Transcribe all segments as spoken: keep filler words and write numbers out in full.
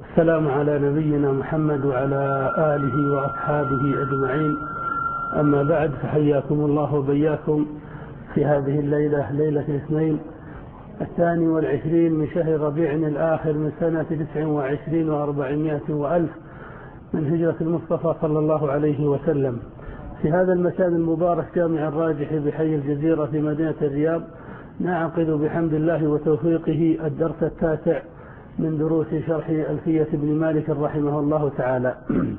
السلام على نبينا محمد وعلى آله وأصحابه أجمعين. أما بعد، فحياكم الله وبياكم في هذه الليلة، ليلة الاثنين الثاني والعشرين من شهر ربيع الآخر من سنة تسع وعشرين وأربعمائة وألف من هجرة المصطفى صلى الله عليه وسلم، في هذا المكان المبارك جامع الراجح بحي الجزيرة في مدينة الرياض. نعقد بحمد الله وتوفيقه الدرس التاسع من دروس شرح ألفية ابن مالك رحمه الله تعالى.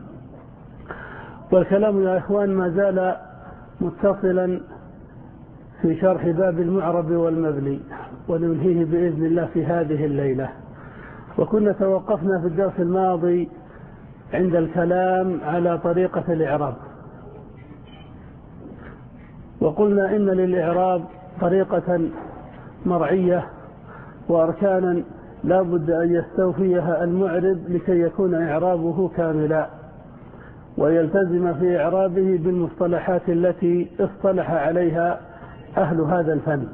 والكلام يا إخوان ما زال متصلا في شرح باب المعرب والمبني، وننهيه بإذن الله في هذه الليلة. وكنا توقفنا في الدرس الماضي عند الكلام على طريقة الإعراب، وقلنا إن للإعراب طريقة مرعية وأركانا لا بد أن يستوفيها المعرب لكي يكون إعرابه كاملا، ويلتزم في إعرابه بالمصطلحات التي اصطلح عليها أهل هذا الفن.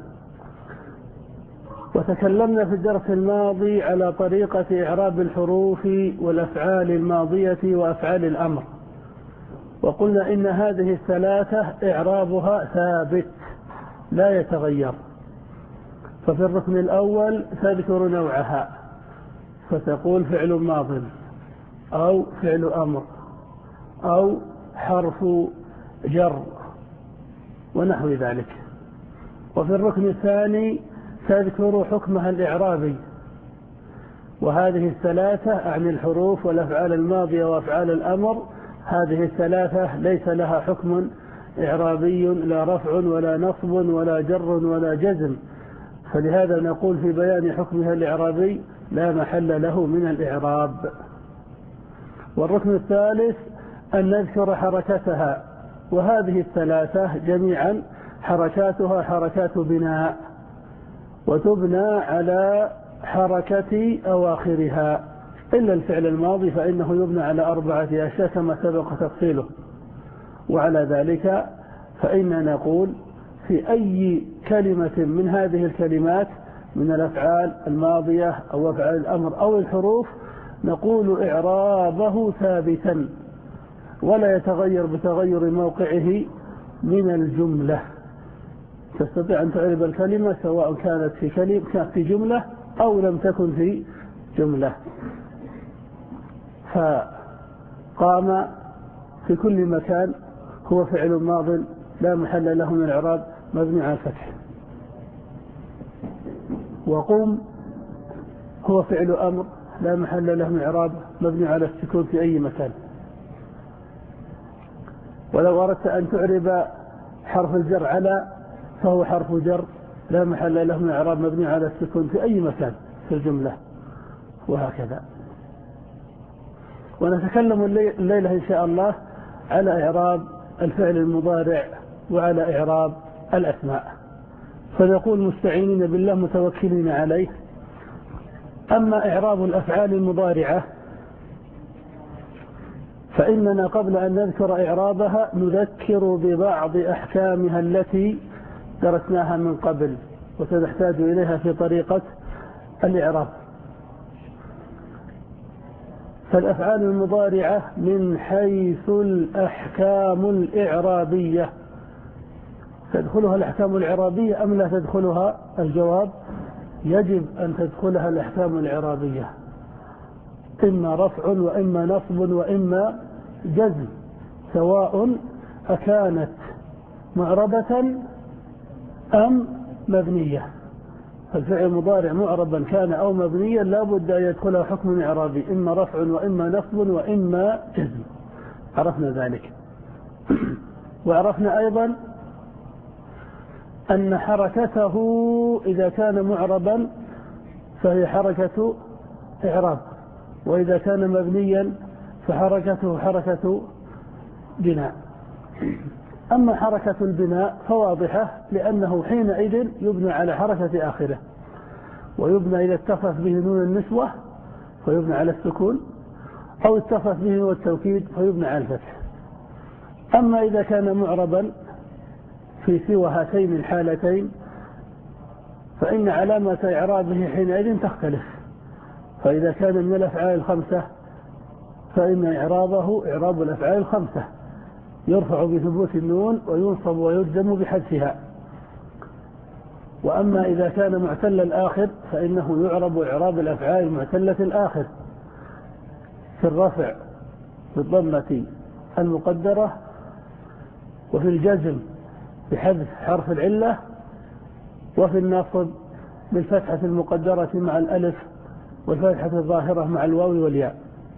وتكلمنا في الدرس الماضي على طريقة إعراب الحروف والأفعال الماضية وأفعال الأمر، وقلنا إن هذه الثلاثة إعرابها ثابت لا يتغير. ففي الركن الأول تذكر نوعها، فتقول فعل ماض أو فعل أمر أو حرف جر ونحو ذلك. وفي الركن الثاني تذكر حكمها الإعرابي، وهذه الثلاثة عن الحروف والأفعال الماضية وأفعال الأمر، هذه الثلاثة ليس لها حكم إعرابي، لا رفع ولا نصب ولا جر ولا جزم، فلهذا نقول في بيان حكمها الإعرابي لا محل له من الإعراب. والركن الثالث أن نذكر حركتها، وهذه الثلاثة جميعا حركاتها حركات بناء، وتبنى على حركة أواخرها، إلا الفعل الماضي فإنه يبنى على أربعة أشياء كما سبق تفصيله. وعلى ذلك فإننا نقول في أي كلمة من هذه الكلمات من الأفعال الماضية أو أفعال الأمر أو الحروف نقول إعرابه ثابتا ولا يتغير بتغير موقعه من الجملة. تستطيع أن تعرب الكلمة سواء كانت في كلمة كانت في جملة أو لم تكن في جملة. فقام في كل مكان هو فعل ماض لا محل له من الإعراب مبني على الفتح. وقم هو فعل أمر لا محل له من الإعراب مبني على السكون في أي مكان. ولو أردت أن تعرب حرف الجر على فهو حرف جر لا محل له من الإعراب مبني على السكون في أي مكان في الجملة، وهكذا. ونتكلم الليلة إن شاء الله على إعراب الفعل المضارع وعلى إعراب الأسماء، فنقول مستعينين بالله متوكلين عليه. أما إعراب الأفعال المضارعة فإننا قبل أن نذكر إعرابها نذكر ببعض أحكامها التي درسناها من قبل وستحتاج إليها في طريقة الإعراب. فالأفعال المضارعة من حيث الأحكام الإعرابية تدخلها الأحكام الإعرابية أم لا تدخلها؟ الجواب يجب أن تدخلها الأحكام الإعرابية، إما رفع وإما نصب وإما جزم، سواء أكانت معربة أم مبنية. فالفعل المضارع معربا كان أو مبنيا لا بد أن يدخله حكم إعرابي، إما رفع وإما نصب وإما جزم. عرفنا ذلك. وعرفنا أيضا أن حركته إذا كان معربا فهي حركة إعراب، وإذا كان مبنيا فحركته حركة بناء. أما حركة البناء فواضحة، لأنه حينئذ يبنى على حركة آخره، ويبنى إذا اتصف به نون النسوة فيبنى على السكون، أو اتصف به نون التوكيد فيبنى على الفتح. أما إذا كان معربا في سوى هاتين الحالتين فإن علامة إعرابه حينئذ تختلف، فإذا كان من الأفعال الخمسة فإن إعرابه إعراب الأفعال الخمسة، يرفع بثبوت النون وينصب ويجزم بحذفها. وأما إذا كان معتل الآخر فإنه يعرب إعراب الأفعال المعتلة الآخر في الرفع بالضمة المقدرة، وفي الجزم بحذف حرف العلة، وفي النصب بالفتحة المقدرة مع الألف والفتحة الظاهرة مع الواو والياء.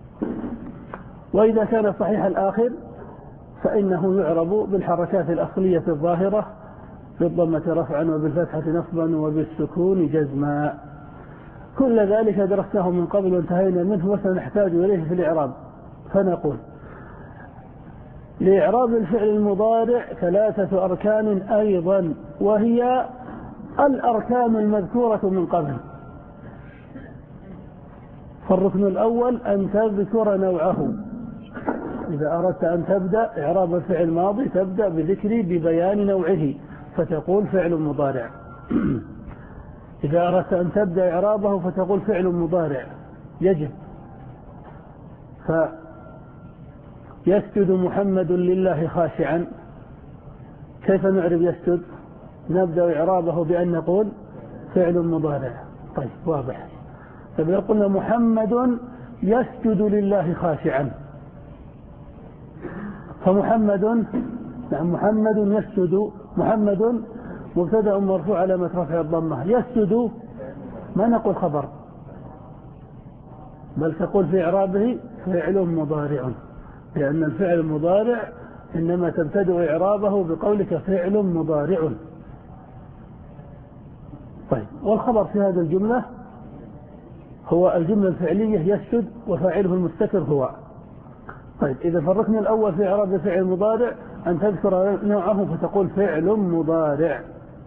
وإذا كان صحيح الآخر فإنه يعرب بالحركات الأصلية الظاهرة بالضمة رفعا وبالفتحة نصبا وبالسكون جزما. كل ذلك درسناه من قبل وانتهينا منه وسنحتاج إليه في الإعراب. فنقول: لإعراب الفعل المضارع ثلاثة أركان أيضا، وهي الأركان المذكورة من قبل. فالركن الأول أن تذكر نوعه. إذا أردت أن تبدأ إعراب الفعل الماضي تبدأ بذكر ببيان نوعه فتقول فعل مضارع. إذا أردت أن تبدأ إعرابه فتقول فعل مضارع يجب. فيسجد محمد لله خاشعا، كيف نعرب يسجد؟ نبدأ إعرابه بأن نقول فعل مضارع. طيب واضح. فإذا قلنا محمد يسجد لله خاشعا، فمحمد نعم محمد يسجد، محمد مبتدأ مرفوع علامة رفع الضمة، يسجد ما نقول خبر بل تقول في إعرابه فعل مضارع، لأن الفعل المضارع إنما تبتدأ إعرابه بقولك فعل مضارع. طيب، والخبر في هذه الجملة هو الجملة الفعلية يسجد وفاعله المستتر هو. طيب، إذا فالركن الأول في إعراب الفعل المضارع أن تذكر نوعه فتقول فعل مضارع.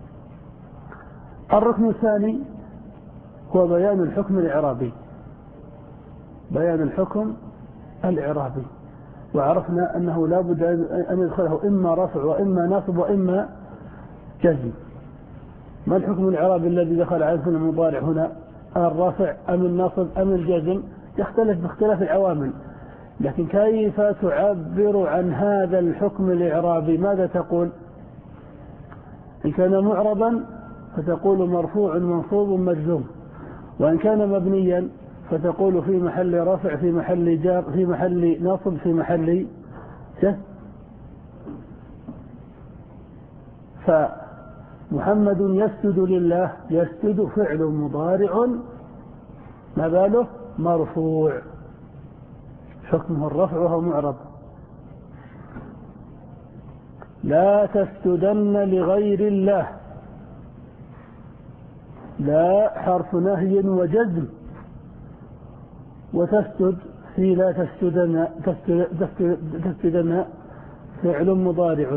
الركن الثاني هو بيان الحكم الإعرابي، بيان الحكم الإعرابي. وعرفنا أنه لا بد أن يدخله إما رفع وإما نصب وإما جزم. ما الحكم الإعرابي الذي دخل على الفعل المضارع هنا؟ الرفع أم النصب أم الجزم؟ يختلف باختلاف العوامل، لكن كيف تعبر عن هذا الحكم الإعرابي؟ ماذا تقول؟ إن كان معربا فتقول مرفوع منصوب مجزوم، وإن كان مبنيا فتقول في محل رفع في محل جار في محل نصب في محل جزم. فمحمد يسجد لله، يسجد فعل مضارع ما باله مرفوع حكمه الرفع وهو معرب. لا تسجدن لغير الله، لا حرف نهي وجزم، وتسجد في لا تسجدن تسجدن فعل مضارع.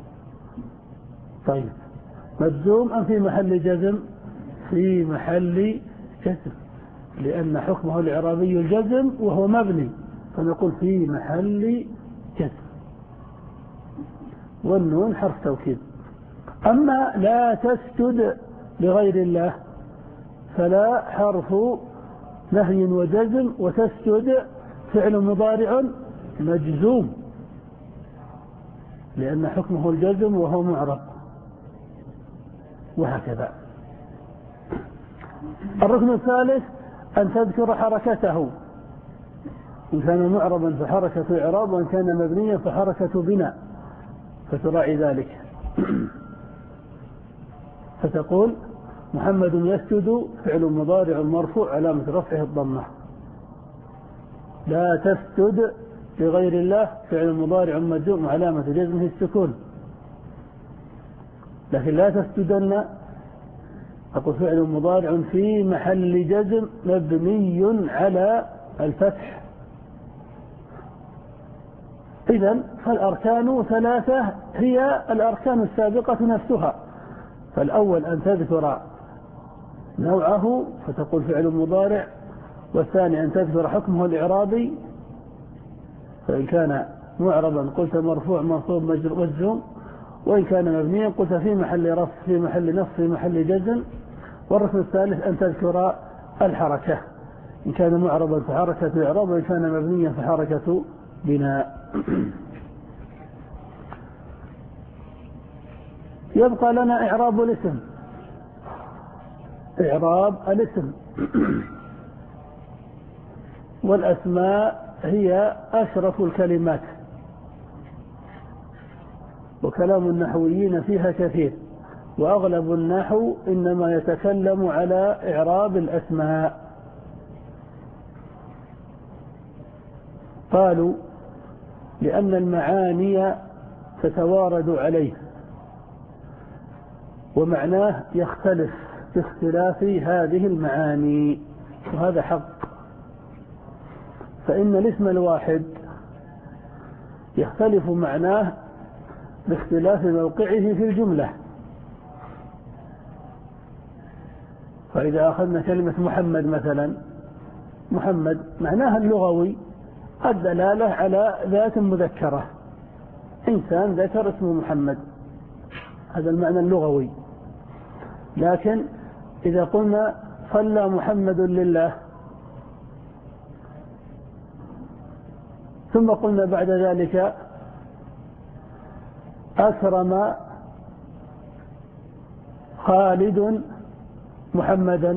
طيب، مجزوم أم في محل جزم؟ في محل جزم، لأن حكمه الإعرابي الجزم وهو مبني، فنقول في محل جزم، والنون حرف توكيد. أما لا تسجد لغير الله فلا حرف نهي وجزم، وتسجد فعل مضارع مجزوم لأن حكمه الجزم وهو معرب، وهكذا. الركن الثالث أن تذكر حركته، إن كان معربا فحركة إعراب، وإن كان مبنيا فحركة بناء، فتراعي ذلك. فتقول محمد يسجد فعل مضارع مرفوع علامة رفعه الضمة. لا تسجد لغير الله فعل مضارع مجزوم علامة جزمه السكون. لكن لا تسجدن أقول فعل مضارع في محل جزم مبني على الفتح. إذن فالأركان ثلاثة هي الأركان السابقة نفسها. فالأول أن تذكر نوعه فتقول فعل مضارع، والثاني أن تذكر حكمه الإعرابي، فإن كان معربا قلت مرفوع منصوب مجزوم، وإن كان مبنيا قلت في محل رفع في محل نصب في محل جزم. والركن الثالث أن تذكر الحركة، إن كان معربا فحركة إعراب، وإن كان مبنيا فحركة بناء. يبقى لنا إعراب الاسم. إعراب الاسم والأسماء هي أشرف الكلمات، وكلام النحويين فيها كثير، وأغلب النحو إنما يتكلم على إعراب الأسماء. قالوا لأن المعاني تتوارد عليه، ومعناه يختلف باختلاف هذه المعاني، وهذا حق. فإن الاسم الواحد يختلف معناه باختلاف موقعه في الجملة. فإذا أخذنا كلمة محمد مثلا، محمد معناها اللغوي الدلالة على ذات مذكرة، إنسان ذكر اسمه محمد، هذا المعنى اللغوي. لكن إذا قلنا صلى محمد لله، ثم قلنا بعد ذلك أكرم خالد محمدا،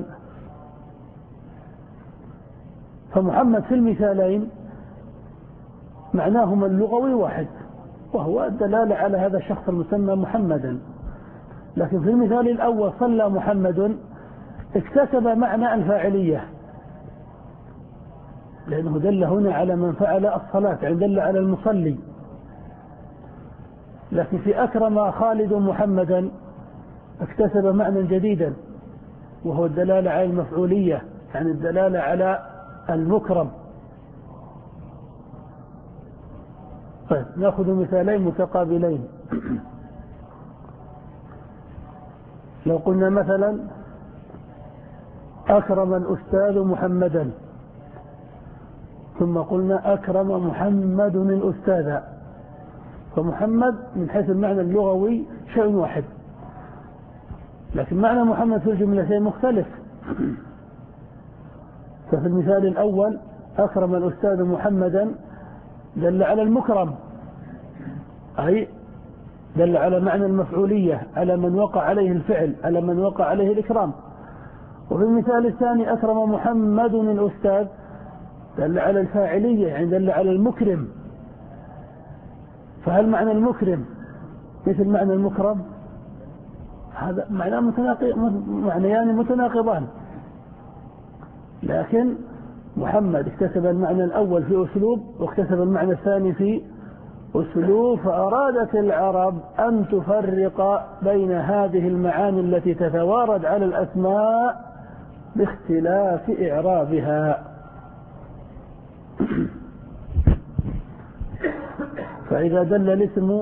فمحمد في المثالين معناهما اللغوي واحد، وهو الدلالة على هذا الشخص المسمى محمدا. لكن في المثال الأول صلى محمد اكتسب معنى الفاعلية، لأنه دل هنا على من فعل الصلاة، يعني دل على المصلي. لكن في أكرم خالد محمدا اكتسب معنى جديدا، وهو الدلالة على المفعولية، يعني الدلالة على المكرم. طيب نأخذ مثالين متقابلين. لو قلنا مثلا أكرم الأستاذ محمدا، ثم قلنا أكرم محمد الأستاذ، فمحمد من حيث المعنى اللغوي شيء واحد، لكن معنى محمد في الجملتين مختلف. ففي المثال الأول أكرم الأستاذ محمدا دل على المكرم، أي دل على معنى المفعولية، على من وقع عليه الفعل، على من وقع عليه الإكرام. وفي المثال الثاني أكرم محمد الأستاذ دل على الفاعلية، يعني دل على المكرم. فهل معنى المكرم مثل معنى المكرم؟ هذا معنى متناقض، معنيان متناقضان. لكن محمد اكتسب المعنى الأول في أسلوب، واكتسب المعنى الثاني في أسلوب، فأرادت العرب أن تفرق بين هذه المعاني التي تتوارد على الأسماء باختلاف إعرابها. فإذا دل الاسم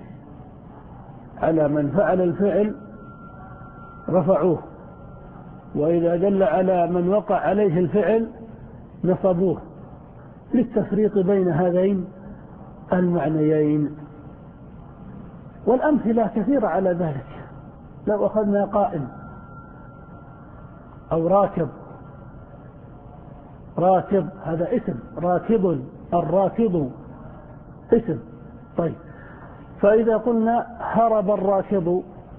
على من فعل الفعل رفعوه، وإذا دل على من وقع عليه الفعل نصبوه، للتفريق بين هذين المعنيين. والأمثلة كثيرة على ذلك. لو أخذنا قائم أو راكب، راكب هذا اسم، راكب الراكب اسم. طيب فإذا قلنا هرب الراكب،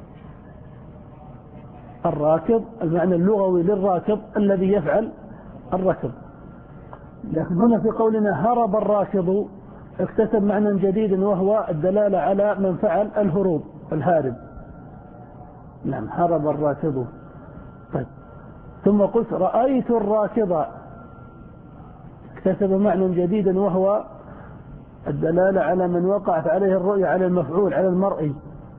الراكب المعنى اللغوي للراكب الذي يفعل الركب، لكن هنا في قولنا هرب الراكب اكتسب معنى جديدا، وهو الدلالة على من فعل الهروب، الهارب. نعم هرب الراكب. طيب ثم قلت رأيت الراكب اكتسب معنى جديدا، وهو الدلالة على من وقعت عليه الرؤية، على المفعول، على المرئي.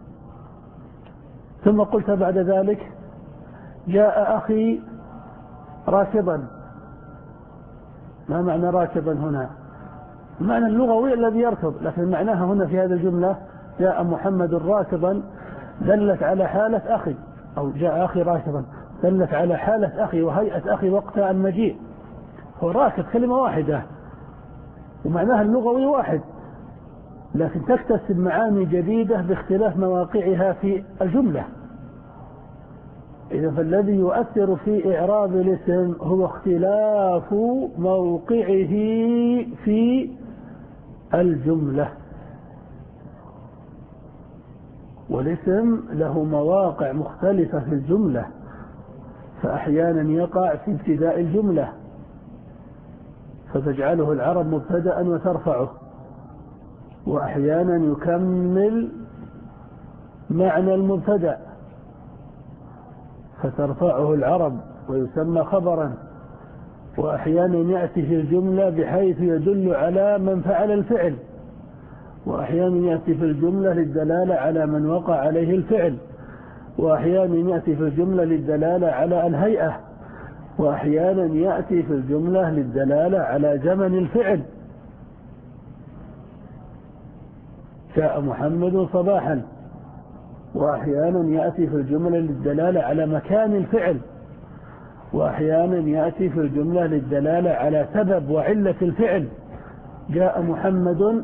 ثم قلت بعد ذلك جاء أخي راكبا. ما معنى راكبا هنا؟ المعنى اللغوي الذي يركض، لكن معناها هنا في هذه الجملة جاء محمد راكبا دلت على حالة أخي، أو جاء أخي راكبا دلت على حالة أخي وهيئة أخي وقت المجيء. هو راكب كلمة واحدة ومعناها اللغوي واحد، لكن تكتسب معاني جديدة باختلاف مواقعها في الجملة. إذا فالذي يؤثر في إعراب الاسم هو اختلاف موقعه في الجملة. والاسم له مواقع مختلفة في الجملة، فأحيانا يقع في ابتداء الجملة فتجعله العرب مبتدأ وترفعه، وأحيانا يكمل معنى المبتدأ فترفعه العرب ويسمى خبرا، وأحيانا يأتي في الجملة بحيث يدل على من فعل الفعل، وأحيانا يأتي في الجملة للدلالة على من وقع عليه الفعل، وأحيانا يأتي في الجملة للدلالة على الهيئة، وأحيانا يأتي في الجملة للدلالة على زمن الفعل. جاء محمد صباحا، وأحيانا يأتي في الجملة للدلالة على مكان الفعل، وأحيانا يأتي في الجملة للدلالة على سبب وعلة الفعل. جاء محمد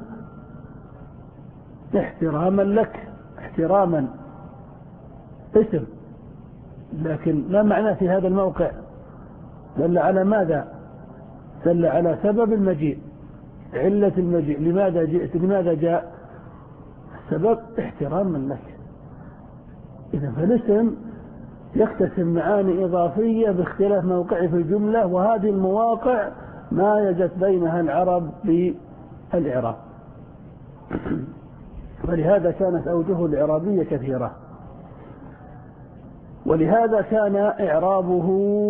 احتراما لك، احتراما اسم، لكن ما معنى في هذا الموقع؟ دل على ماذا؟ دل على سبب المجيء، علة المجيء، لماذا جئت، لماذا جاء؟ سبب احتراما لك. إذا فالاسم يكتسب معاني إضافية باختلاف موقعه في الجملة، وهذه المواقع ما يجت بينها العرب بالإعراب، ولهذا كانت أوجه الإعرابية كثيرة، ولهذا كان إعرابه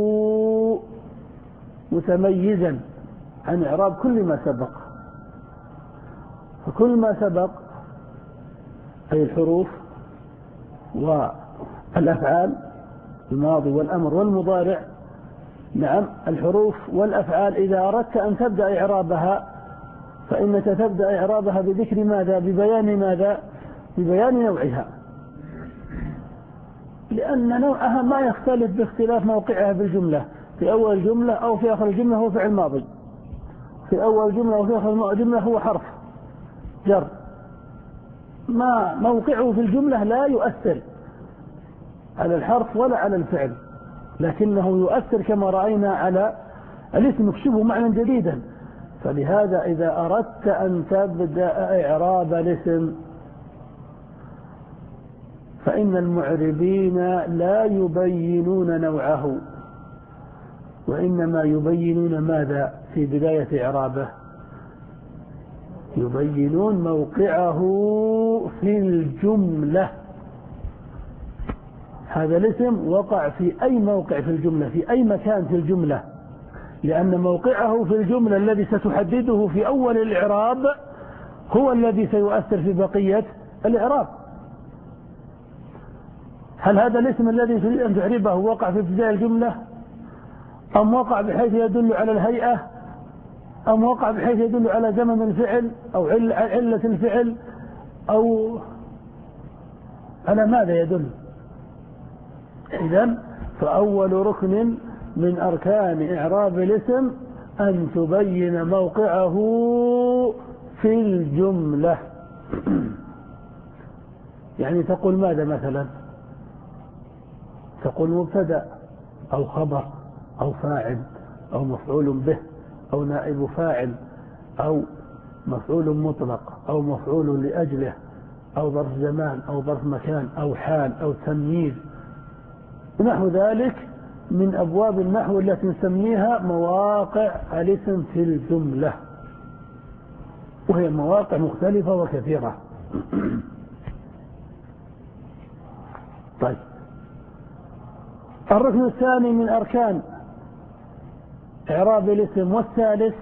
متميزا عن إعراب كل ما سبق. فكل ما سبق أي الحروف والأفعال، الماضي والأمر والمضارع، نعم الحروف والأفعال إذا أردت أن تبدأ إعرابها فإنك تبدأ إعرابها بذكر ماذا؟ ببيان ماذا؟ ببيان نوعها، لأن نوعها ما يختلف باختلاف موقعها بالجملة، في أول جملة أو في آخر الجملة هو فعل ماضي، في أول جملة أو في آخر الجملة هو حرف جر، ما موقعه في الجملة لا يؤثر على الحرف ولا على الفعل، لكنه يؤثر كما رأينا على الاسم، يكسبه معنى جديدا. فلهذا إذا أردت أن تبدأ إعراب الاسم فإن المعربين لا يبينون نوعه، وإنما يبينون ماذا في بداية إعرابه؟ يبينون موقعه في الجملة. هذا الاسم وقع في أي موقع في الجملة، في أي مكان في الجملة، لأن موقعه في الجملة الذي ستحدده في أول الإعراب هو الذي سيؤثر في بقية الإعراب. هل هذا الاسم الذي تريد أن تعربه وقع في ابتداء الجملة، أم وقع بحيث يدل على الهيئة، أم وقع بحيث يدل على زمن الفعل أو علة الفعل، أو على ماذا يدل؟ إذن فأول ركن من أركان إعراب الاسم أن تبين موقعه في الجملة. يعني تقول ماذا مثلا؟ تقول مبتدأ أو خبر أو فاعل أو مفعول به أو نائب فاعل أو مفعول مطلق أو مفعول لأجله أو ظرف زمان أو ظرف مكان أو حال أو تمييز، ونحو ذلك من أبواب النحو التي نسميها مواقع الاسم في الجملة، وهي مواقع مختلفة وكثيرة. طيب، الركن الثاني من أركان إعراب الاسم والثالث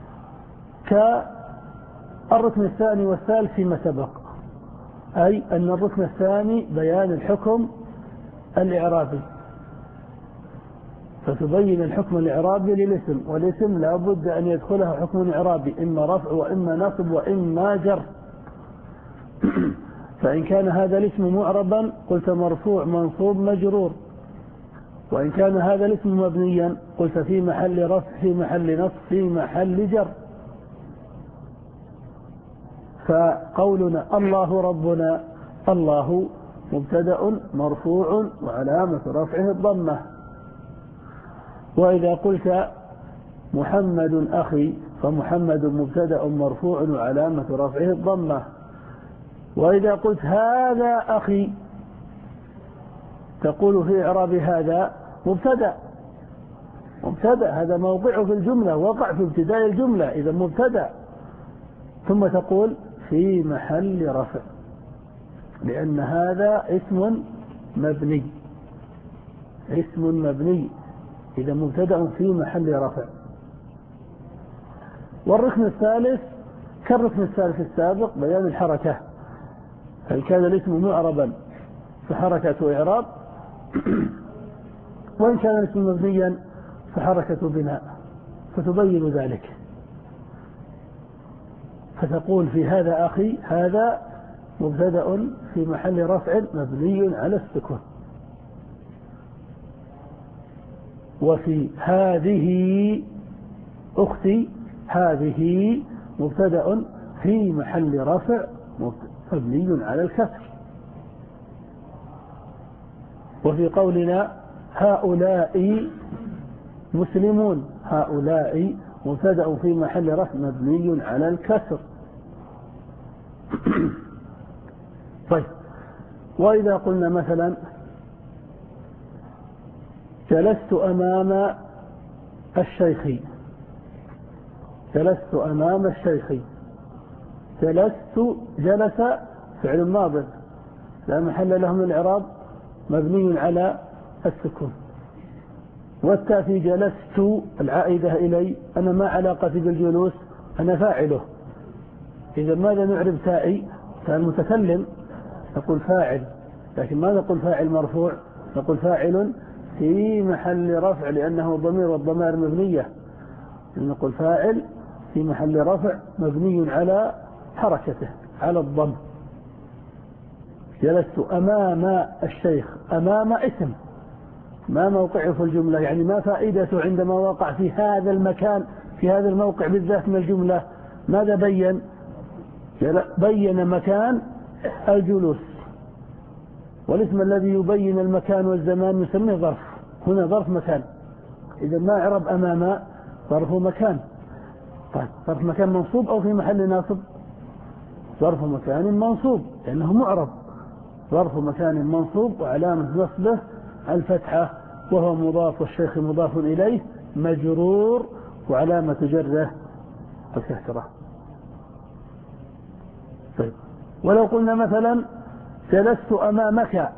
كالركن الثاني والثالث فيما سبق، أي أن الركن الثاني بيان الحكم الإعرابي، فتبين الحكم الإعرابي للاسم، والاسم لا بد أن يدخله حكم إعرابي، إما رفع وإما نصب وإما جر. فإن كان هذا الاسم معربا قلت مرفوع منصوب مجرور، وإن كان هذا الاسم مبنيا قلت في محل رفع في محل نصب في محل جر. فقولنا الله ربنا، الله مبتدأ مرفوع وعلامة رفعه الضمة. وإذا قلت محمد أخي فمحمد مبتدأ مرفوع وعلامة رفعه الضمة. وإذا قلت هذا أخي تقول في إعراب هذا مبتدأ مبتدأ هذا موضعه في الجملة، وقع في ابتداء الجملة، إذا مبتدأ. ثم تقول في محل رفع، لأن هذا اسم مبني اسم مبني إذا مبتدأ في محل رفع. والركن الثالث كالركن الثالث السابق بيان الحركة، هل كان الاسم معربا فحركة إعراب، وإن كان الاسم مبنيا فحركة بناء، فتبين ذلك. فتقول في هذا أخي هذا مبتدأ في محل رفع مبني على السكون. وفي هذه أختي هذه مبتدأ في محل رفع مبني على الكسر. وفي قولنا هؤلاء مسلمون هؤلاء مبتدأ في محل رفع مبني على الكسر. طيب، وإذا قلنا مثلا جلست أمام الشيخ جلست أمام الشيخ جلست جلس فعل ماض لا محل له من الإعراب مبني على السكون. والتاء في جلست العائدة إلي أنا ما علاقتي بالجلوس، أنا فاعله. إذا ماذا نعرب تائي؟ تاء المتكلم نقول فاعل، لكن ما نقول فاعل مرفوع، نقول فاعل في محل رفع لأنه ضمير والضمائر مبنية، نقول فاعل في محل رفع مبني على حركته على الضم. جلست أمام الشيخ، أمام اسم ما موقعه في الجملة، يعني ما فائدته عندما وقع في هذا المكان في هذا الموقع بالذات من الجملة. ماذا بين؟ بين مكان الجلوس، والاسم الذي يبين المكان والزمان نسميه ظرف، هنا ظرف مكان. إذا ما عرب أمام ظرف مكان. طيب ظرف مكان منصوب أو في محل ناصب؟ ظرف مكان منصوب لأنه معرب، ظرف مكان منصوب وعلامة نصبه الفتحة وهو مضاف والشيخ مضاف إليه مجرور وعلامة جره الكسرة. طيب، ولو قلنا مثلا جلست أمامك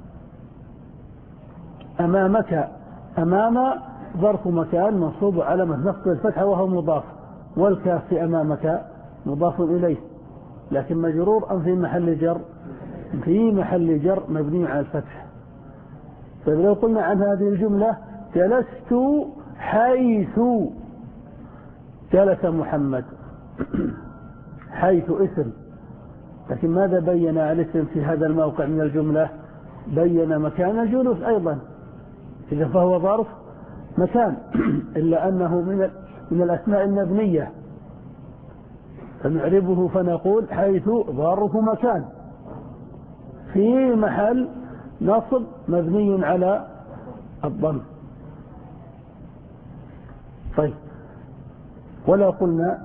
أمامك أمام ظرف مكان منصوب وعلامة نصبه الفتحة وهو مضاف، والكاف في أمامك مضاف إليه لكن مجرور أم في محل جر؟ في محل جر مبني على الفتح. طيب لو قلنا عن هذه الجملة جلست حيث جلس محمد حيث اسم، لكن ماذا بين الاسم في هذا الموقع من الجملة؟ بين مكان الجلوس أيضا، إذا فهو ظرف مكان إلا أنه من من الأسماء المبنية فنعربه فنقول حيث ظرف مكان في محل نصب مبني على الضم. طيب، ولو قلنا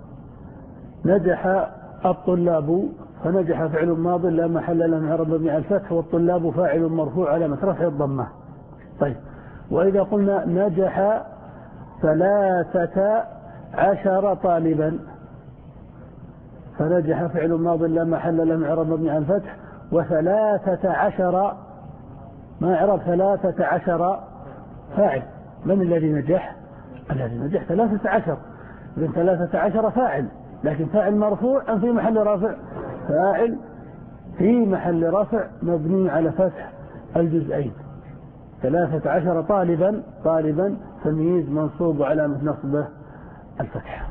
نجح الطلاب فنجح فعل ماض لا محل له من إعراب مبني على الفتح والطلاب فاعل مرفوع علامة رفعه الضمة. طيب، وإذا قلنا نجح ثلاثة عشر طالبا فنجح فعل ماض لا محل له من إعراب مبني على الفتح وثلاثة عشر ما إعراب ثلاثة عشر فاعل. من الذي نجح؟ الذي نجح ثلاثة عشر، إذن ثلاثة عشر فاعل، لكن فاعل مرفوع أم في محل رفع؟ فاعل في محل رفع مبني على فتح الجزئين. ثلاثة عشر طالبا طالبا تمييز منصوب وعلامة نصبه الفتح.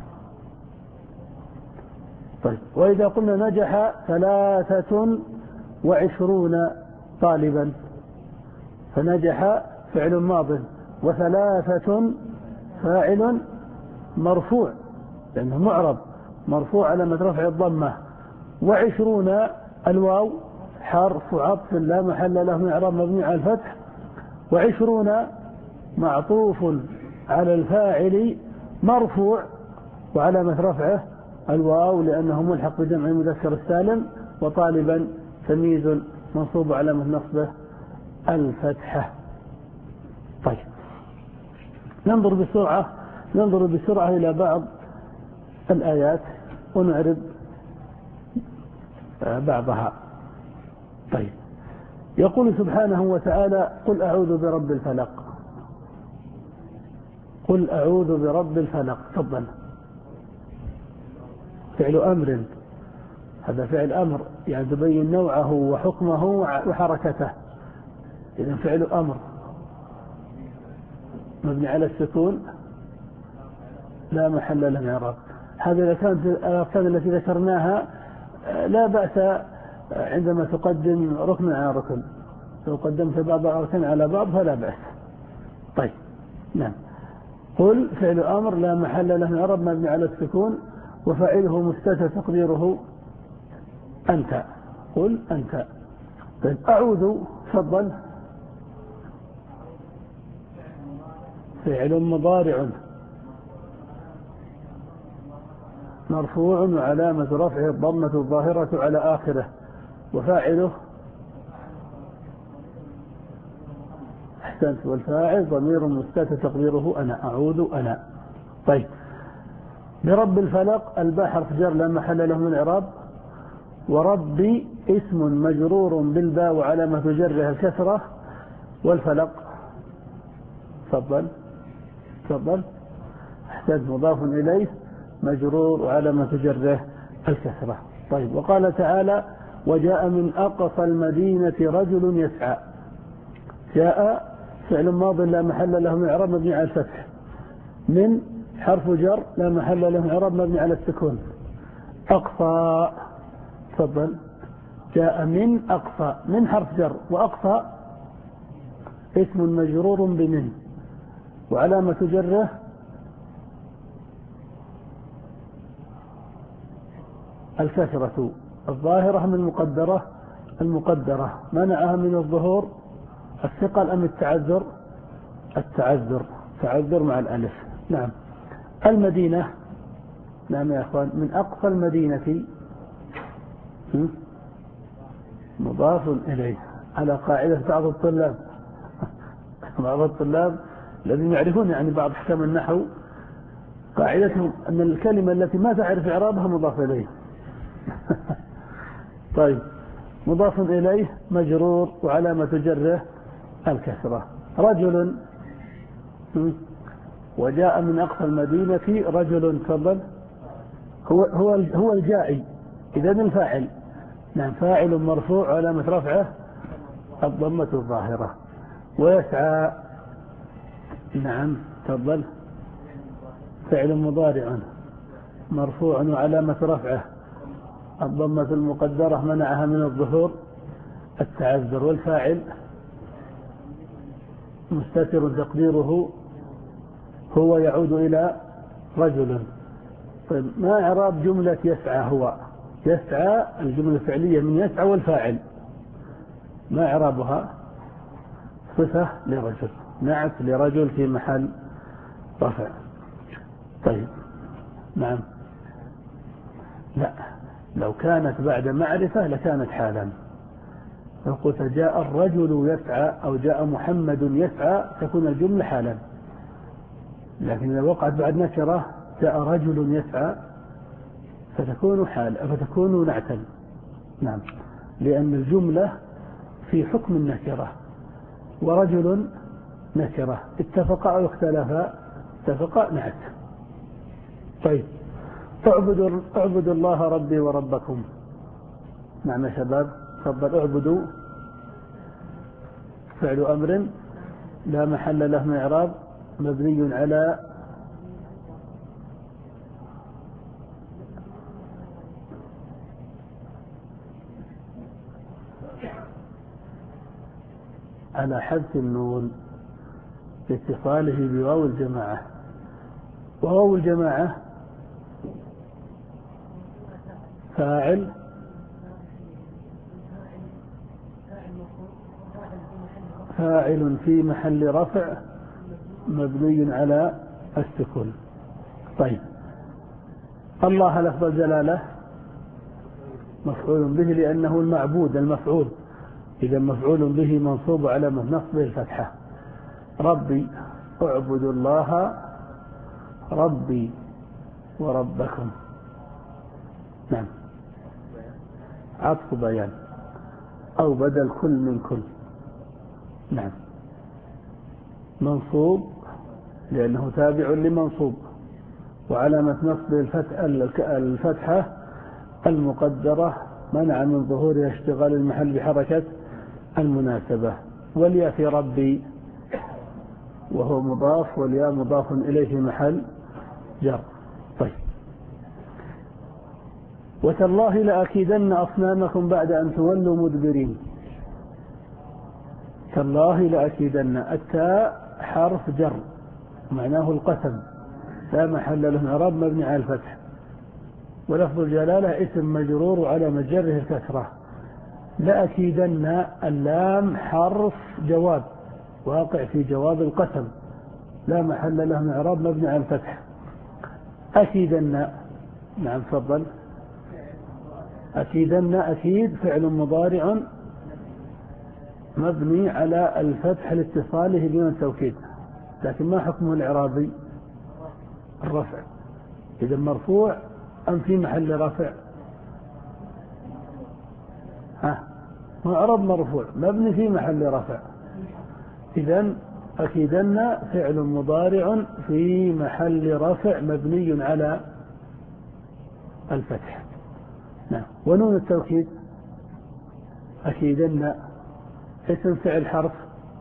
طيب، وإذا قلنا نجح ثلاثة وعشرون طالبا فنجح فعل ماض وثلاثة فاعل مرفوع لأنه معرب مرفوع علامة رفع الضمة، وعشرون الواو حرف عطف لا محل له من إعراب مبني على الفتح. وعشرون معطوف على الفاعل مرفوع وعلامة رفعه الواو لأنه ملحق بجمع المذكر السالم. وطالبا تمييز منصوب علامة نصبه الفتحة. طيب ننظر بسرعة ننظر بسرعة إلى بعض الآيات ونعرض بعضها. طيب يقول سبحانه وتعالى قل أعوذ برب الفلق. قل أعوذ برب الفلق. تفضل. فعل أمر، هذا فعل أمر يعني تبين نوعه وحكمه وحركته. إذن فعل أمر مبني على السكون لا محل له من إعراب. هذا إذا كانت الأركان التي ذكرناها لا بأس عندما تقدم ركن على ركن، لو قدمت بعض الأركان على بعض فلا بأس. طيب نعم. قل فعل أمر لا محل له من إعراب مبني على السكون وفاعله مستتر تقديره أنت. قل أنت. طيب أعوذ. تفضل. فعل مضارع مرفوع وعلامة رفعه الضمة الظاهرة على آخره وفاعله أحسنت والفاعل ضمير مستتر تقديره أنا. أعوذ أنا. طيب برب الفلق الباء حرف جر لا محل له من إعراب وربي اسم مجرور بالباء وعلامة جره الكسرة والفلق. تفضل. تفضل. احتاج مضاف إليه مجرور وعلامة جره الكسرة. طيب وقال تعالى وجاء من أقصى المدينة رجل يسعى. جاء فعل ماض لا محل له من إعراب مبني على الفتح. من حرف جر لا محل له من إعراب مبني على السكون. أقصى. تفضل. جاء من أقصى. من حرف جر وأقصى اسم مجرور بمن وعلامة جره الكسرة الظاهرة من المقدرة المقدرة منعها من الظهور الثقل أم التعذر؟ التعذر. تعذر مع الألف. نعم. المدينة. نعم يا أخوان. من أقصى المدينة مضاف إليه على قاعدة بعض الطلاب بعض الطلاب الذين يعرفون يعني بعض أحكام النحو قاعدتهم أن الكلمة التي ما تعرف إعرابها مضاف إليه. طيب مضاف إليه مجرور وعلامة جره الكسرة. رجل. وجاء من أقصى المدينة رجل. تفضل. هو هو هو الجائي. إذن الفاعل. نعم فاعل مرفوع علامة رفعه الضمة الظاهرة. ويسعى. نعم. تفضل. فعل مضارع مرفوع وعلامة رفعه الضمة المقدرة منعها من الظهور التعذر والفاعل مستتر تقديره هو يعود إلى رجل. طيب ما إعراب جملة يسعى؟ هو يسعى الجملة الفعلية من يسعى والفاعل ما إعرابها؟ صفة لرجل نعت لرجل في محل رفع. طيب نعم. لا لو كانت بعد معرفة لكانت حالا. لو قلت جاء الرجل يسعى أو جاء محمد يسعى تكون الجملة حالا. لكن إذا وقعت بعد نكرة جاء رجل يسعى فتكون حال فتكون نعتا. نعم لأن الجملة في حكم النكرة ورجل نكرة اتفقا أو اختلفا اتفقا نعت. طيب اعبدوا اعبدوا الله ربي وربكم. نعم يا شباب. تفضل. اعبدوا فعل أمر لا محل له من إعراب مبني على على حذف النون لاتصاله بواو الجماعة. وواو الجماعة فاعل فاعل في محل رفع مبني على السكون. طيب الله لفظ الجلالة مفعول به لأنه المعبود المفعول، إذا مفعول به منصوب على نصبه الفتحة. ربي اعبدوا الله ربي وربكم. نعم عطف بيان أو بدل كل من كل. نعم منصوب لأنه تابع لمنصوب، وعلامة نصب الفتحة المقدرة منع من ظهور اشتغال المحل بحركة المناسبة. والياء في ربي وهو مضاف، والياء مضاف إليه في محل جر. طيب وتالله لأكيدن أصنامكم بعد أن تولوا مدبرين. تالله لأكيدن، التاء حرف جر معناه القسم لا محل له من إعراب مبني على الفتح، ولفظ الجلالة اسم مجرور وعلى مجره الكسرة. لأكيدن اللام حرف جواب واقع في جواب القسم لا محل له من إعراب مبني على الفتح. أكيدن. نعم تفضل. أكيدن أكيد فعل مضارع مبني على الفتح لاتصاله بدون التوكيد، لكن ما حكمه الإعرابي؟ الرفع. إذا مرفوع أم في محل رفع؟ ها معرب مرفوع مبني في محل رفع. إذن أكيدن فعل مضارع في محل رفع مبني على الفتح. نعم. ونون التوكيد أكيدن اسم فعل حرف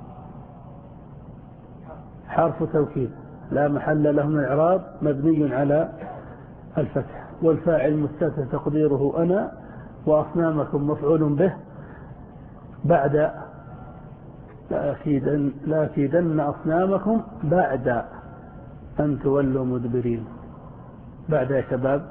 حرف توكيد لا محل له من إعراب مبني على الفتح، والفاعل مستتر تقديره أنا، وأصنامكم مفعول به بعد لأكيدن, لأكيدن أصنامكم بعد أن تولوا مدبرين. بعد يا شباب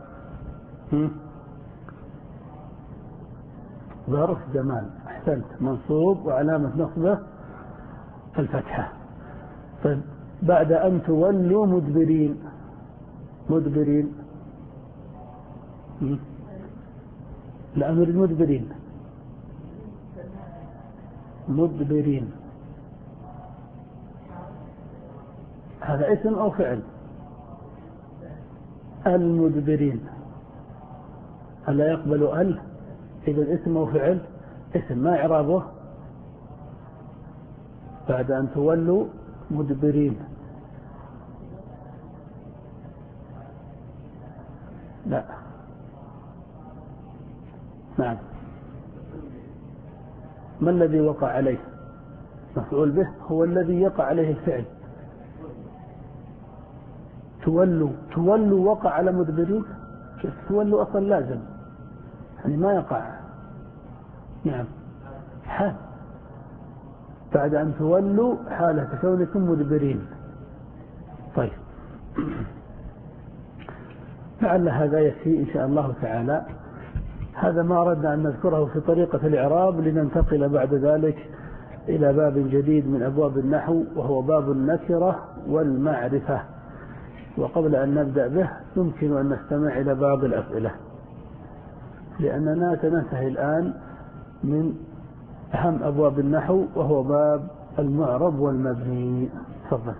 ظرف زمان. أحسنت منصوب وعلامة نصبه الفتحة. طيب بعد أن تولوا مدبرين. مدبرين لا أمر مدبرين مدبرين هذا اسم أو فعل؟ المدبرين ألا يقبل ال؟ إذا اسم أو فعل؟ اسم. ما إعرابه؟ بعد أن تولوا مدبرين. لا. نعم. ما الذي وقع عليه؟ مفعول به هو الذي يقع عليه الفعل. تولوا تولوا وقع على مدبرين. تولوا أصلا لازم يعني ما يقع. نعم حال بعد أن تولوا حالة كونكم مدبرين. طيب لعل هذا يكفي إن شاء الله تعالى. هذا ما أردنا أن نذكره في طريقة الإعراب، لننتقل بعد ذلك إلى باب جديد من أبواب النحو، وهو باب النكرة والمعرفة. وقبل أن نبدأ به يمكن أن نستمع إلى بعض الأسئلة، لأننا سننتهي الآن من أهم أبواب النحو وهو باب المعرب والمبني. تفضل.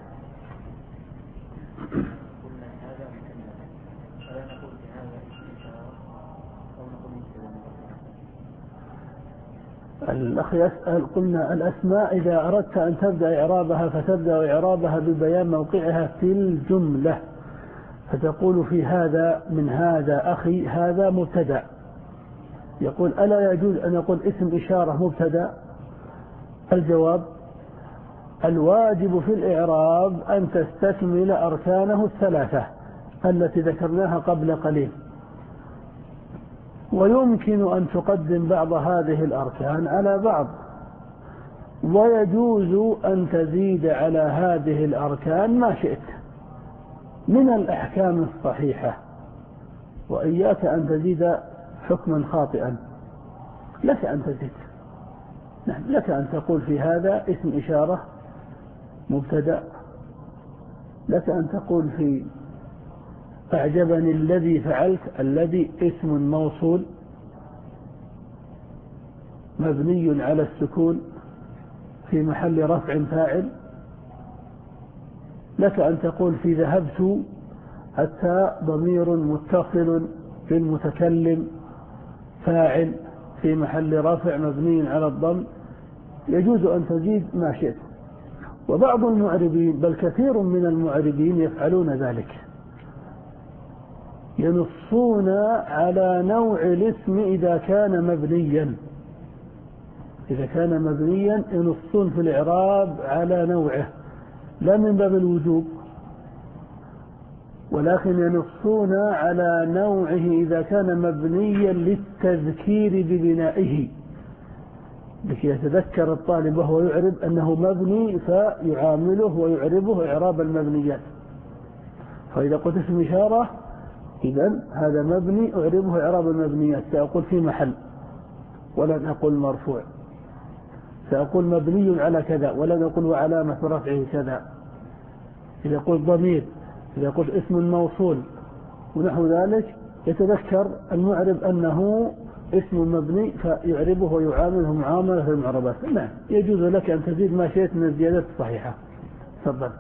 الأخ يسأل، قلنا الأسماء إذا أردت أن تبدأ إعرابها فتبدأ إعرابها ببيان موقعها في الجملة، فتقول في هذا من هذا أخي هذا مبتدأ. يقول ألا يجوز أن يقول اسم إشارة مبتدأ؟ الجواب الواجب في الإعراب أن تستكمل أركانه الثلاثة التي ذكرناها قبل قليل، ويمكن أن تقدم بعض هذه الأركان على بعض، ويجوز أن تزيد على هذه الأركان ما شئت من الأحكام الصحيحة، وإياك أن تزيد حكما خاطئا. لك أن تزيد نعم. لك أن تقول في هذا اسم إشارة مبتدأ، لك أن تقول في أعجبني الذي فعلت الذي اسم موصول مبني على السكون في محل رفع فاعل، لك أن تقول في ذهبت التاء ضمير متصل بالمتكلم فاعل في محل رفع مبني على الضم. يجوز أن تزيد ما شئت. وبعض المعربين بل كثير من المعربين يفعلون ذلك، ينصون على نوع الاسم إذا كان مبنيا، إذا كان مبنيا ينصون في الإعراب على نوعه لا من باب الوجوب، ولكن ينصون على نوعه إذا كان مبنيا للتذكير ببنائه، لكي يتذكر الطالب وهو يعرب أنه مبني فيعامله ويعربه إعراب المبنيات. فإذا قلت اسم إشارة إذن هذا مبني أعربه إعراب المبنيات، سأقول في محل ولن أقول مرفوع، سأقول مبني على كذا ولن أقول وعلامة رفعه كذا. إذا قلت ضمير، إذا قلت اسم موصول ونحو ذلك، يتذكر المعرب أنه اسم مبني فيعربه ويعامله معاملة المعربات. نعم، يجوز لك أن تزيد ما شئت من الزيادات الصحيحة. تفضل.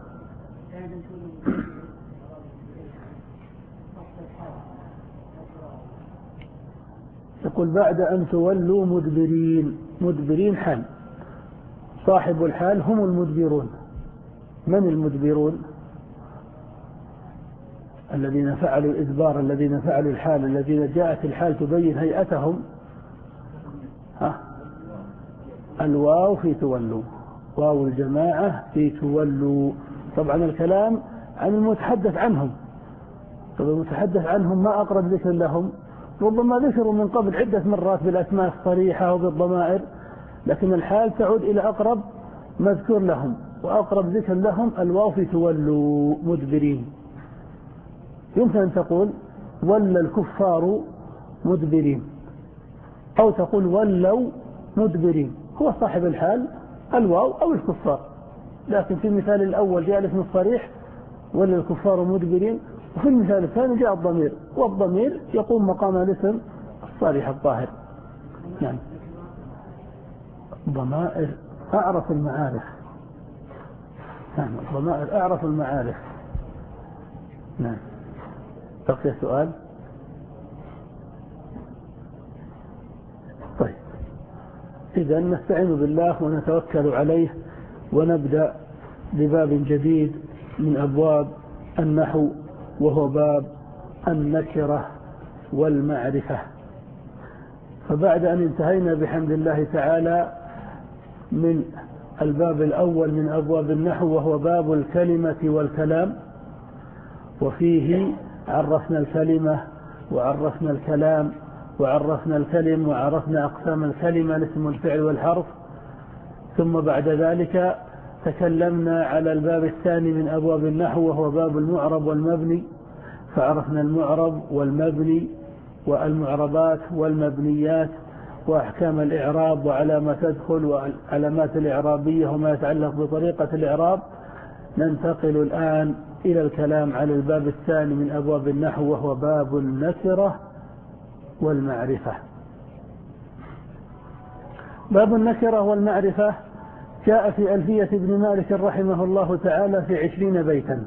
يقول بعد أن تولوا مدبرين، مدبرين حال، صاحب الحال هم المدبرون. من المدبرون؟ الذين فعلوا الإدبار، الذين فعلوا الحال، الذين جاءت الحال تبين هيئتهم. ها، الواو في تولوا، واو الجماعة في تولوا. طبعا الكلام عن المتحدث عنهم، طبعا المتحدث عنهم ما أقرب ذكر لهم، ربما ذكروا من قبل عدة مرات بالأسماء الصريحة وبالضمائر، لكن الحال تعود إلى أقرب مذكور لهم، وأقرب ذكر لهم الواو في تولوا مدبرين. يمكن أن تقول ولى الكفار مدبرين، أو تقول ولوا مدبرين، هو صاحب الحال الواو أو الكفار، لكن في المثال الأول جاء الاسم الصريح ولى الكفار مدبرين، وفي المثال الثاني جاء الضمير، والضمير يقوم مقام الاسم الصريح الظاهر. نعم. ضمائر أعرف المعارف. نعم، ضمائر أعرف المعارف. نعم. بقي سؤال؟ طيب، إذا نستعين بالله ونتوكل عليه ونبدأ بباب جديد من أبواب النحو، وهو باب النكرة والمعرفة. فبعد أن انتهينا بحمد الله تعالى من الباب الأول من أبواب النحو، وهو باب الكلمة والكلام، وفيه عرفنا الكلمة وعرفنا الكلام وعرفنا الكلم وعرفنا أقسام الكلمة، الاسم والفعل والحرف. ثم بعد ذلك تكلمنا على الباب الثاني من أبواب النحو، وهو باب المعرب والمبني، فعرفنا المعرب والمبني والمعربات والمبنيات وأحكام الإعراب وعلى ما تدخل وعلامات الإعرابية وما يتعلق بطريقة الإعراب. ننتقل الآن إلى الكلام على الباب الثاني من أبواب النحو، وهو باب النكرة والمعرفة. باب النكرة والمعرفة جاء في ألفية ابن مالك رحمه الله تعالى في عشرين بيتا.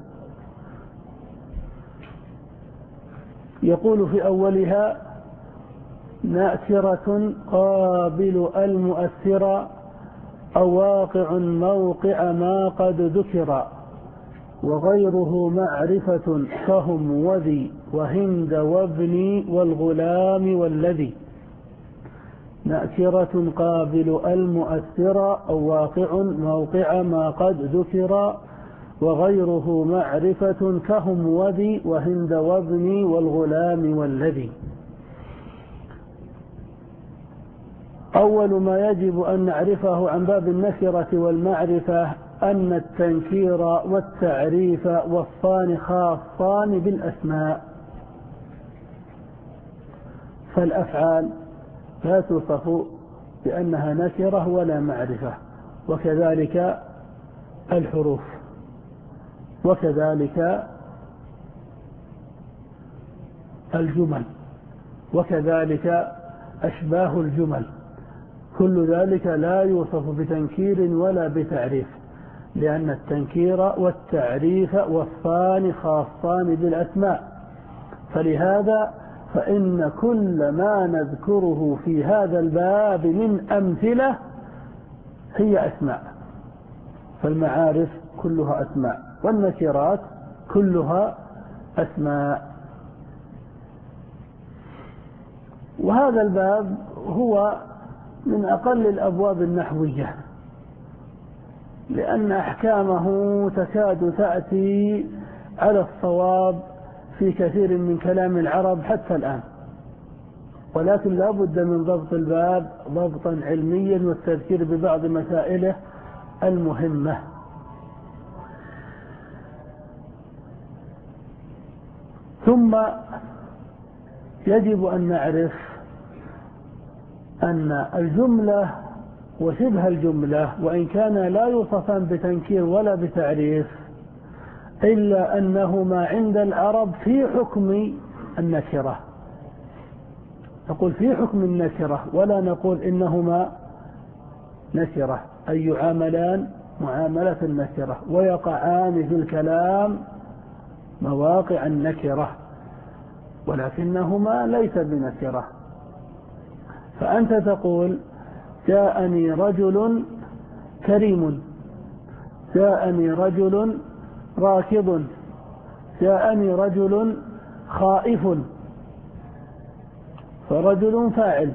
يقول في أولها: ناكرة قابل المؤثرة أو واقع موقع ما قد ذكر، وغيره معرفة كهم وذي وهند وابني والغلام والذي. ناكرة قابل المؤثرة أو واقع موقع ما قد ذكر، وغيره معرفة كهم وذي وهند وابني والغلام والذي. أول ما يجب أن نعرفه عن باب النكرة والمعرفة أن التنكير والتعريف والصان خاصان بالأسماء، فالأفعال لا توصف بأنها نكرة ولا معرفة، وكذلك الحروف، وكذلك الجمل، وكذلك أشباه الجمل، كل ذلك لا يوصف بتنكير ولا بتعريف، لأن التنكير والتعريف وصفان خاصان بالأسماء. فلهذا فإن كل ما نذكره في هذا الباب من أمثلة هي أسماء، فالمعارف كلها أسماء، والنكرات كلها أسماء. وهذا الباب هو من أقل الأبواب النحوية، لأن أحكامه تكاد تأتي على الصواب في كثير من كلام العرب حتى الآن، ولكن لا بد من ضبط الباب ضبطا علميا والتذكير ببعض مسائله المهمة. ثم يجب أن نعرف أن الجملة وشبه الجملة وإن كان لا يوصفان بتنكير ولا بتعريف، إلا أنهما عند العرب في حكم النكرة، نقول في حكم النكرة ولا نقول إنهما نكرة، أي يعاملان معاملة النكرة ويقعان في الكلام مواقع النكرة، ولكنهما ليس بنكرة. فأنت تقول جاءني رجل كريم، جاءني رجل راكض، جاءني رجل خائف، فرجل فاعل،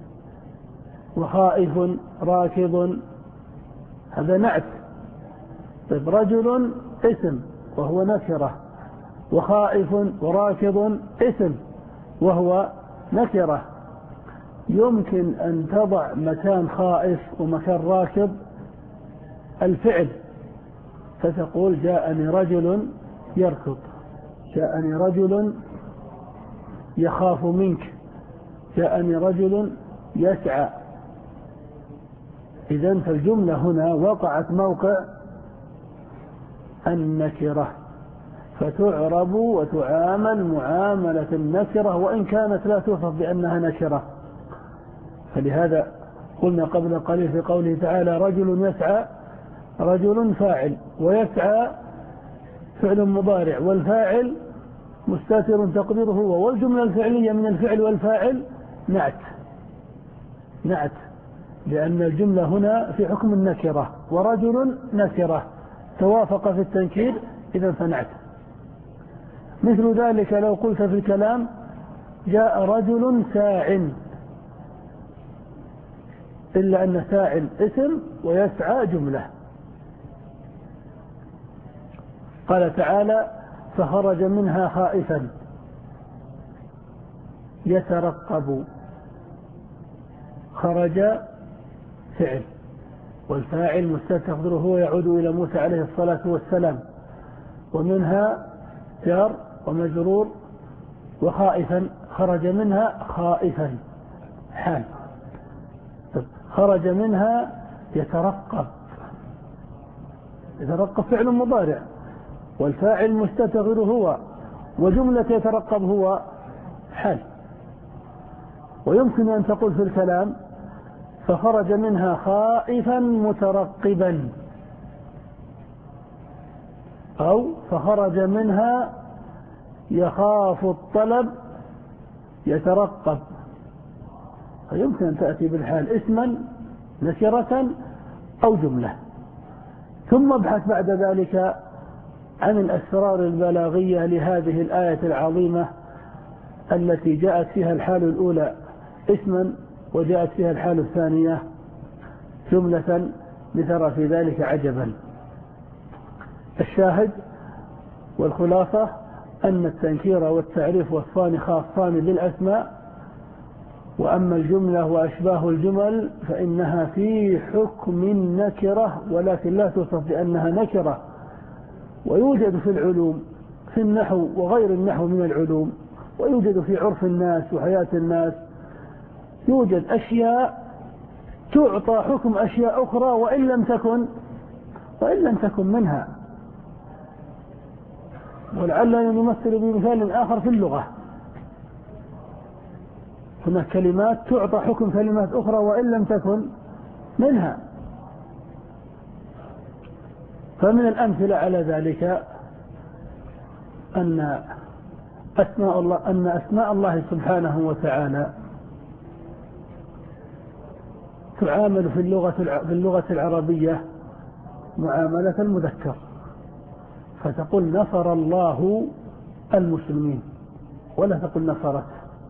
وخائف راكض هذا نعت. طيب رجل اسم وهو نكرة، وخائف وراكض اسم وهو نكرة. يمكن أن تضع مكان خائف ومكان راكض الفعل، فتقول جاءني رجل يركض، جاءني رجل يخاف منك، جاءني رجل يسعى. إذن فالجملة هنا وقعت موقع النكرة، فتعرب وتعامل معاملة النكرة وإن كانت لا توصف بأنها نكرة. فلهذا قلنا قبل قليل في قوله تعالى رجل يسعى، رجل فاعل، ويسعى فعل مضارع، والفاعل مستتر تقديره هو، والجملة الفعلية من الفعل والفاعل نعت نعت لأن الجملة هنا في حكم النكرة، ورجل نكرة توافق في التنكير إذا فنعت. مثل ذلك لو قلت في الكلام جاء رجل ساع، إلا أن ساع اسم ويسعى جملة. قال تعالى فخرج منها خائفا يترقب، خرج فعل، والفاعل مستتر هو يعود إلى موسى عليه الصلاة والسلام، ومنها جار ومجرور، وخائفا خرج منها خائفا حال. خرج منها يترقب، يترقب فعل مضارع، والفاعل مستتر هو، وجملة يترقب هو حال. ويمكن أن تقول في الكلام فخرج منها خائفا مترقبا، أو فخرج منها يخاف الطلب يترقب، فيمكن أن تأتي بالحال اسما نكرة أو جملة. ثم ابحث بعد ذلك عن الأسرار البلاغية لهذه الآية العظيمة التي جاءت فيها الحال الأولى اسما وجاءت فيها الحال الثانية جملة، لترى في ذلك عجبا. الشاهد والخلاصة أن التنكير والتعريف وصفان خاصان بالأسماء، وأما الجملة وأشباه الجمل فإنها في حكم النكرة ولكن لا توصف بأنها نكرة. ويوجد في العلوم في النحو وغير النحو من العلوم، ويوجد في عرف الناس وحياة الناس، يوجد أشياء تعطى حكم أشياء أخرى وإن لم تكن وإن لم تكن منها. ولعلنا نمثل بمثال آخر في اللغة. هناك كلمات تعطى حكم كلمات أخرى وإن لم تكن منها. فمن الأمثلة على ذلك أن أسماء الله أن أسماء الله سبحانه وتعالى تعامل في اللغة في اللغة العربية معاملة المذكر، فتقول نصر الله المسلمين ولا تقول نصرت.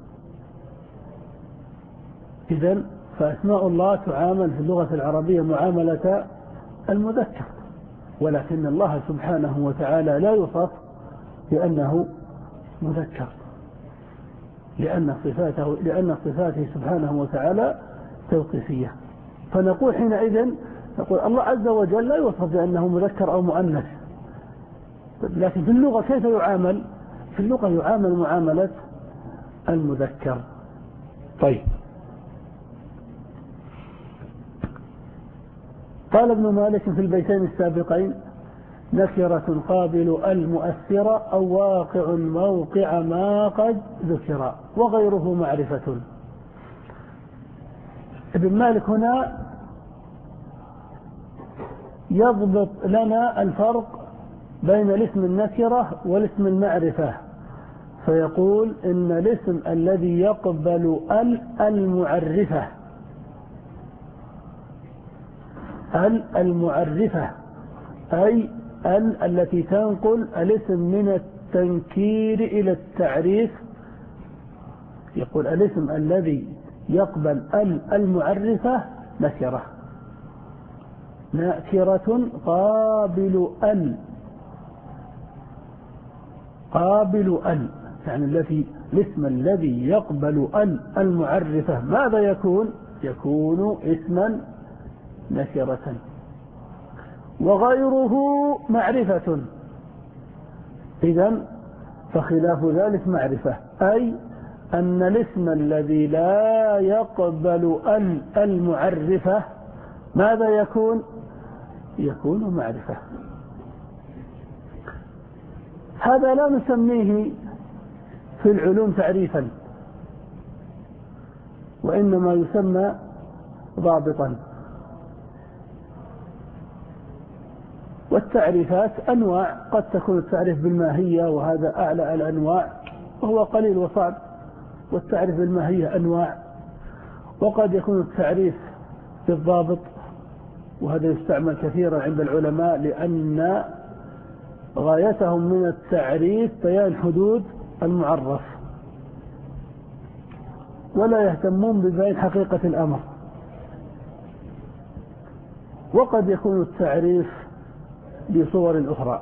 إذن فأسماء الله تعامل في اللغة العربية معاملة المذكر، ولكن الله سبحانه وتعالى لا يوصف بأنه مذكر، لأن صفاته لأن صفاته سبحانه وتعالى توقيفية. فنقول حينئذ نقول الله عز وجل لا يوصف بأنه مذكر أو مؤنث، لكن في اللغة كيف يعامل؟ في اللغة يعامل معاملة المذكر. طيب، قال ابن مالك في البيتين السابقين: نكرة قابل المؤثرة أو واقع موقع ما قد ذكر وغيره معرفة. ابن مالك هنا يضبط لنا الفرق بين الاسم النكرة والاسم المعرفة، فيقول إن الاسم الذي يقبل ال المعرفة ال المعرفة أي ال التي تنقل الاسم من التنكير إلى التعريف. يقول الاسم الذي يقبل ال المعرفة نكرة. نكرة قابل ال قابل ال يعني الذي الاسم الذي يقبل ال المعرفة ماذا يكون؟ يكون اسما نكرة. وغيره معرفة. إذن فخلاف ذلك معرفة، أي أن الاسم الذي لا يقبل ال المعرفة ماذا يكون؟ يكون معرفة. هذا لا نسميه في العلوم تعريفا، وإنما يسمى ضابطا. والتعريفات أنواع، قد تكون التعريف بالماهية وهذا أعلى الأنواع وهو قليل وصعب، والتعريف بالماهية أنواع، وقد يكون التعريف بالضابط وهذا يستعمل كثيرا عند العلماء، لأن غايتهم من التعريف بيان حدود المعرف ولا يهتمون ببيان حقيقة الأمر. وقد يكون التعريف بصور أخرى.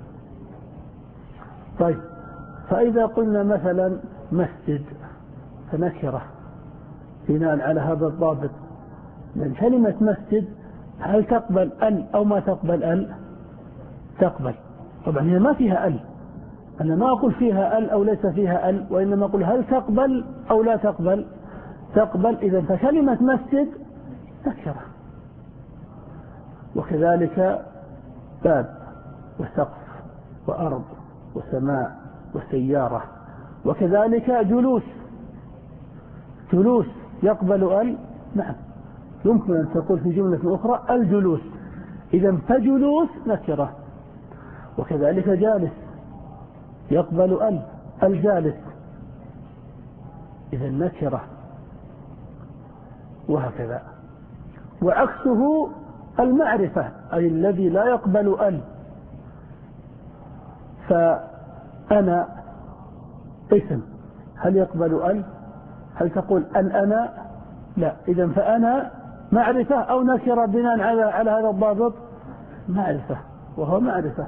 طيب، فإذا قلنا مثلا مسجد فنكرة بناء على هذا الضابط، لأن كلمة مسجد هل تقبل ال أو ما تقبل ال؟ تقبل. طبعا هي ما فيها ال، أنا ما أقول فيها ال أو ليس فيها ال، وإنما أقول هل تقبل أو لا تقبل؟ تقبل. إذن فكلمة مسجد نكرة. وكذلك باب وسقف وأرض وسماء وسيارة، وكذلك جلوس. جلوس يقبل ال؟ نعم، يمكن أن تقول في جملة أخرى الجلوس. إذن فجلوس نكرة. وكذلك جالس يقبل ال الجالس، إذن نكرة. وهكذا. وعكسه المعرفة، أي الذي لا يقبل ال. فأنا اسم هل يقبل ال؟ هل تقول أن أنا؟ لا. إذن فأنا معرفة أو نكرة بناء على على هذا الضابط؟ معرفة، وهو معرفة.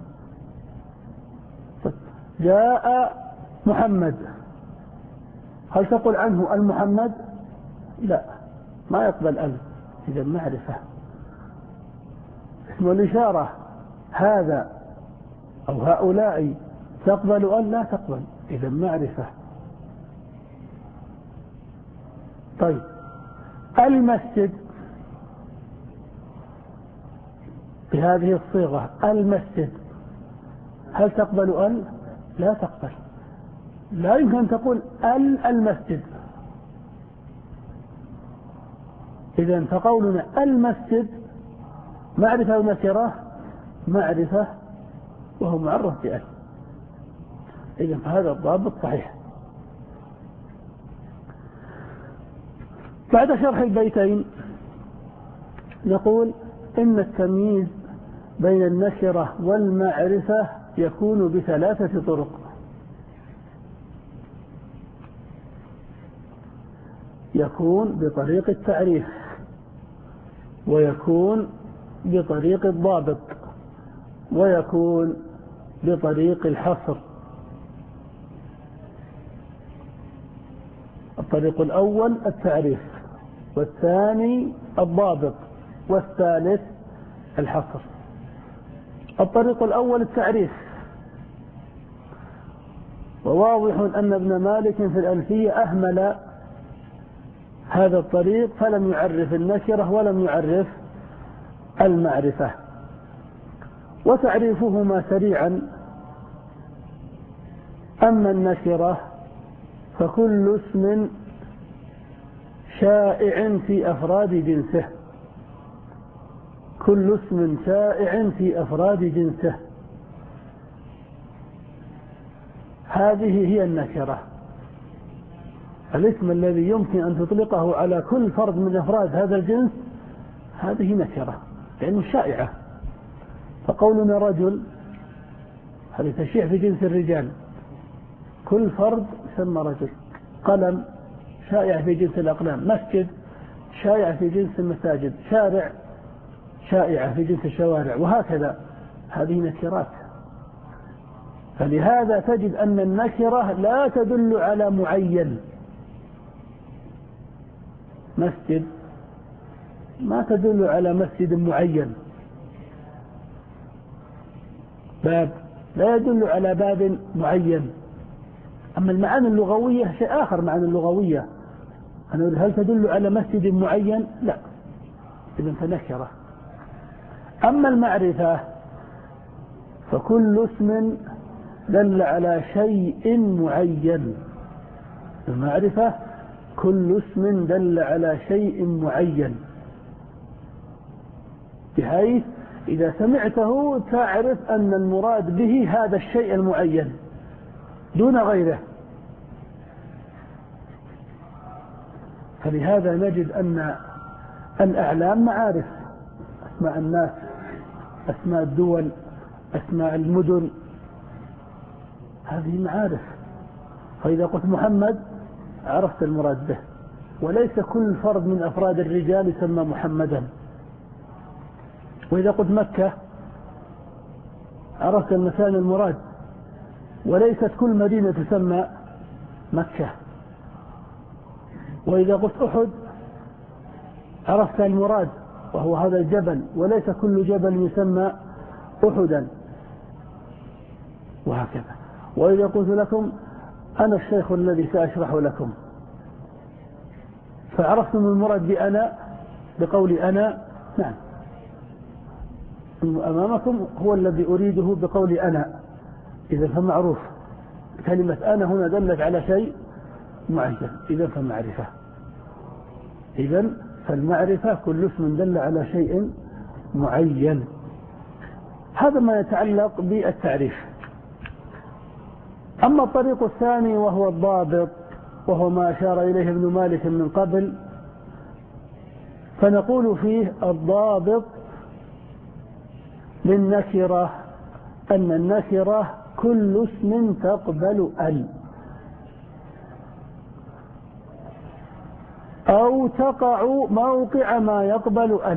جاء محمد هل تقول عنه المحمد؟ لا، ما يقبل ال. إذن معرفة. اسم الإشارة هذا أو هؤلاء تقبل ال؟ لا تقبل. إذن معرفة. طيب، المسجد بهذه الصيغة المسجد، هل تقبل ال؟ لا تقبل. لا يمكن أن تقول ال المسجد. إذن فقولنا المسجد معرفة ونكرة، معرفة وهو معرف بأل. إذن فهذا الضابط صحيح. بعد شرح البيتين نقول إن التمييز بين النكرة والمعرفة يكون بثلاثة طرق. يكون بطريق التعريف، ويكون بطريق الضابط، ويكون بطريق الحصر. الطريق الأول التعريف، والثاني الضابط، والثالث الحصر. الطريق الأول التعريف، وواضح أن ابن مالك في الألفية أهمل هذا الطريق فلم يعرف النكرة ولم يعرف المعرفة. وتعريفهما سريعا: أما النكرة فكل اسم شائع في أفراد جنسه، كل اسم شائع في أفراد جنسه، هذه هي النكرة. الاسم الذي يمكن أن تطلقه على كل فرد من أفراد هذا الجنس هذه نكرة، لأنه شائعة. فقولنا رجل هذا تشيع في جنس الرجال، كل فرد يسمى رجل. قلم شائع في جنس الأقلام، مسجد شائع في جنس المساجد، شارع شائعة في جنس الشوارع، وهكذا. هذه نكرات. فلهذا تجد أن النكرة لا تدل على معين. مسجد ما تدل على مسجد معين، باب لا يدل على باب معين. أما المعاني اللغوية شيء آخر. معاني اللغوية أنا هل تدل على مسجد معين؟ لا، إذن فنكرة. أما المعرفة فكل اسم دل على شيء معين. المعرفة كل اسم دل على شيء معين، بحيث إذا سمعته تعرف أن المراد به هذا الشيء المعين دون غيره. فلهذا نجد أن الأعلام معارف، أسماء الناس، أسماء الدول، أسماء المدن، هذه معارف. فإذا قلت محمد عرفت المراد به، وليس كل فرد من أفراد الرجال يسمى محمدا. وإذا قلت مكة عرفت المكان المراد، وليست كل مدينة تسمى مكة. وإذا قلت أحد عرفت المراد، وهو هذا الجبل، وليس كل جبل يسمى أحدا، وهكذا. وإذا قلت لكم أنا الشيخ الذي سأشرح لكم، فعرفتم المراد بأنا بقولي أنا، نعم، أمامكم هو الذي أريده بقولي أنا. إذا فمعروف. كلمة أنا هنا دلت على شيء معين، إذا فمعرفة. إذا فالمعرفة كل اسم دل على شيء معين. هذا ما يتعلق بالتعريف. أما الطريق الثاني وهو الضابط، وهو ما أشار إليه ابن مالك من قبل، فنقول فيه الضابط للنكرة أن النكرة كل اسم تقبل ال، أو تقع موقع ما يقبل ال.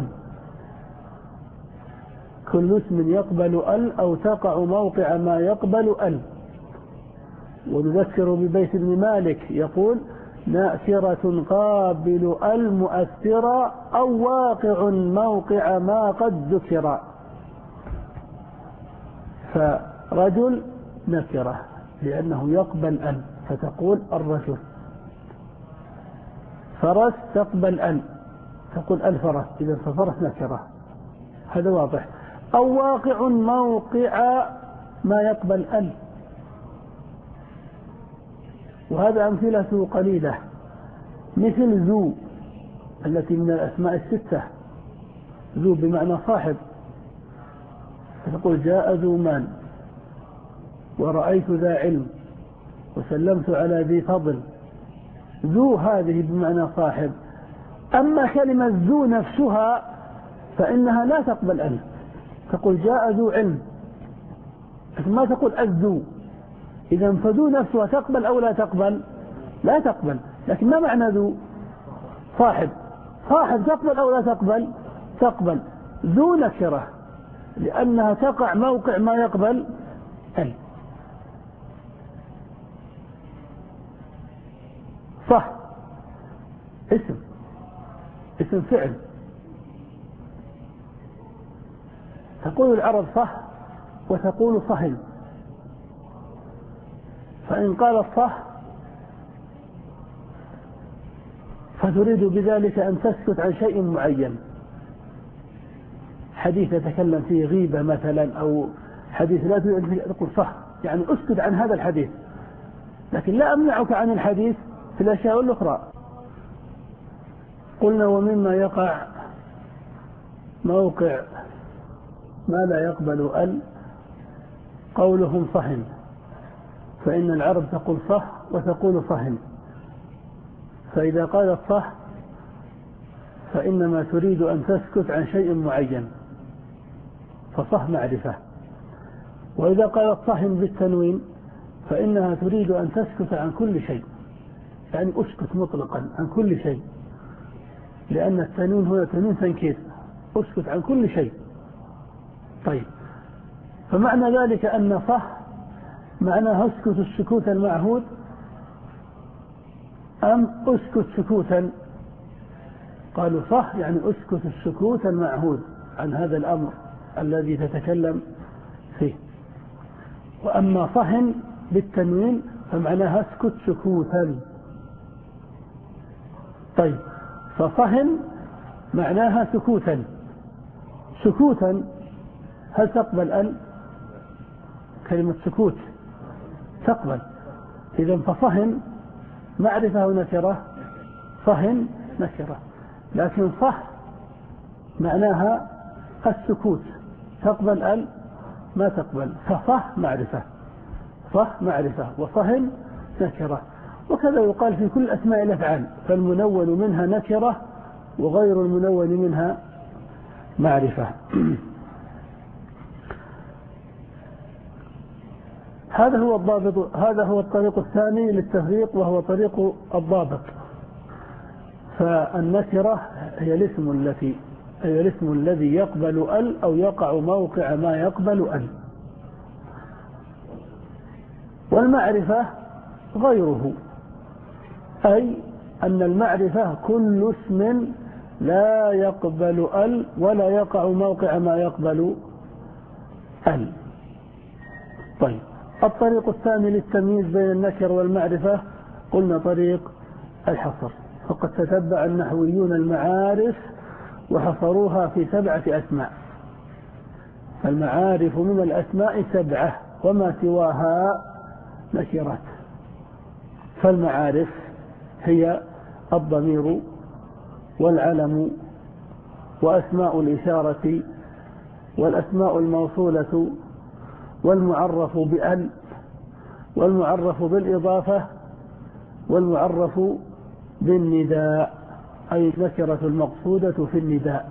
كل اسم يقبل ال أو تقع موقع ما يقبل ال. ونذكر ببيت ابن مالك يقول: ناكرة قابل المؤثرة أو واقع موقع ما قد ذكر. فرجل نكرة لأنه يقبل ال، فتقول الرجل. فرس تقبل ال، تقول الفرس، إذا ففرس نكرة، هذا واضح. أو واقع موقع ما يقبل ال، وهذا أمثلة قليلة، مثل ذو التي من الأسماء الستة، ذو بمعنى صاحب، تقول جاء ذو مال، ورأيت ذا علم، وسلمت على ذي فضل. ذو هذه بمعنى صاحب. أما كلمة ذو نفسها فإنها لا تقبل ال، تقول جاء ذو علم، لكن ما تقول الذو. إذا فذو نفسها تقبل أو لا تقبل؟ لا تقبل. لكن ما معنى ذو؟ صاحب. صاحب تقبل أو لا تقبل؟ تقبل. ذو نكرة لأنها تقع موقع ما يقبل ال. صح اسم، اسم فعل. تقول العرب صح وتقول صهل، فإن قال صح فتريد بذلك أن تسكت عن شيء معين، حديث يتكلم فيه غيبة مثلا، أو حديث لا تريد أن تقول صح، يعني أسكت عن هذا الحديث، لكن لا أمنعك عن الحديث في الأشياء الأخرى. قلنا ومما يقع موقع ما لا يقبل ال قولهم صهن، فإن العرب تقول صح وتقول صهن، فإذا قالت صح فإنما تريد أن تسكت عن شيء معين، فصح معرفة. وإذا قالت صهن بالتنوين فإنها تريد أن تسكت عن كل شيء، يعني أسكت مطلقا عن كل شيء، لأن التنوين هو تنوين تنكير، أسكت عن كل شيء. طيب، فمعنى ذلك أن صح معناها اسكت السكوت المعهود، أم اسكت سكوتا؟ قالوا صح يعني اسكت السكوت المعهود عن هذا الأمر الذي تتكلم فيه. وأما صهن بالتنوين فمعناها اسكت سكوتا. طيب، فصهن معناها سكوتا. سكوتا هل تقبل ال؟ كلمة سكوت تقبل. إذن فصهن معرفة ونكرة، صهن نكرة. لكن صح معناها السكوت، تقبل ال؟ ما تقبل. فصح معرفة، صح معرفة، وصهن نكرة. وكذا يقال في كل أسماء الأفعال، فالمنون منها نكرة وغير المنون منها معرفة. هذا هو الضابط، هذا هو الطريق الثاني للتفريق، وهو طريق الضابط. فالنكرة هي الاسم التي هي الاسم الذي يقبل ال أو يقع موقع ما يقبل ال. والمعرفة غيره، أي أن المعرفة كل اسم لا يقبل ال ولا يقع موقع ما يقبل ال. طيب، الطريق الثاني للتمييز بين النكر والمعرفة قلنا طريق الحصر. فقد تتبع النحويون المعارف وحصروها في سبعة أسماء. المعارف من الأسماء سبعة وما سواها نكرات. فالمعارف هي الضمير والعلم وأسماء الإشارة والأسماء الموصولة والمعرف بأل والمعرف بالإضافة والمعرف بالنداء، أي النكرة المقصودة في النداء.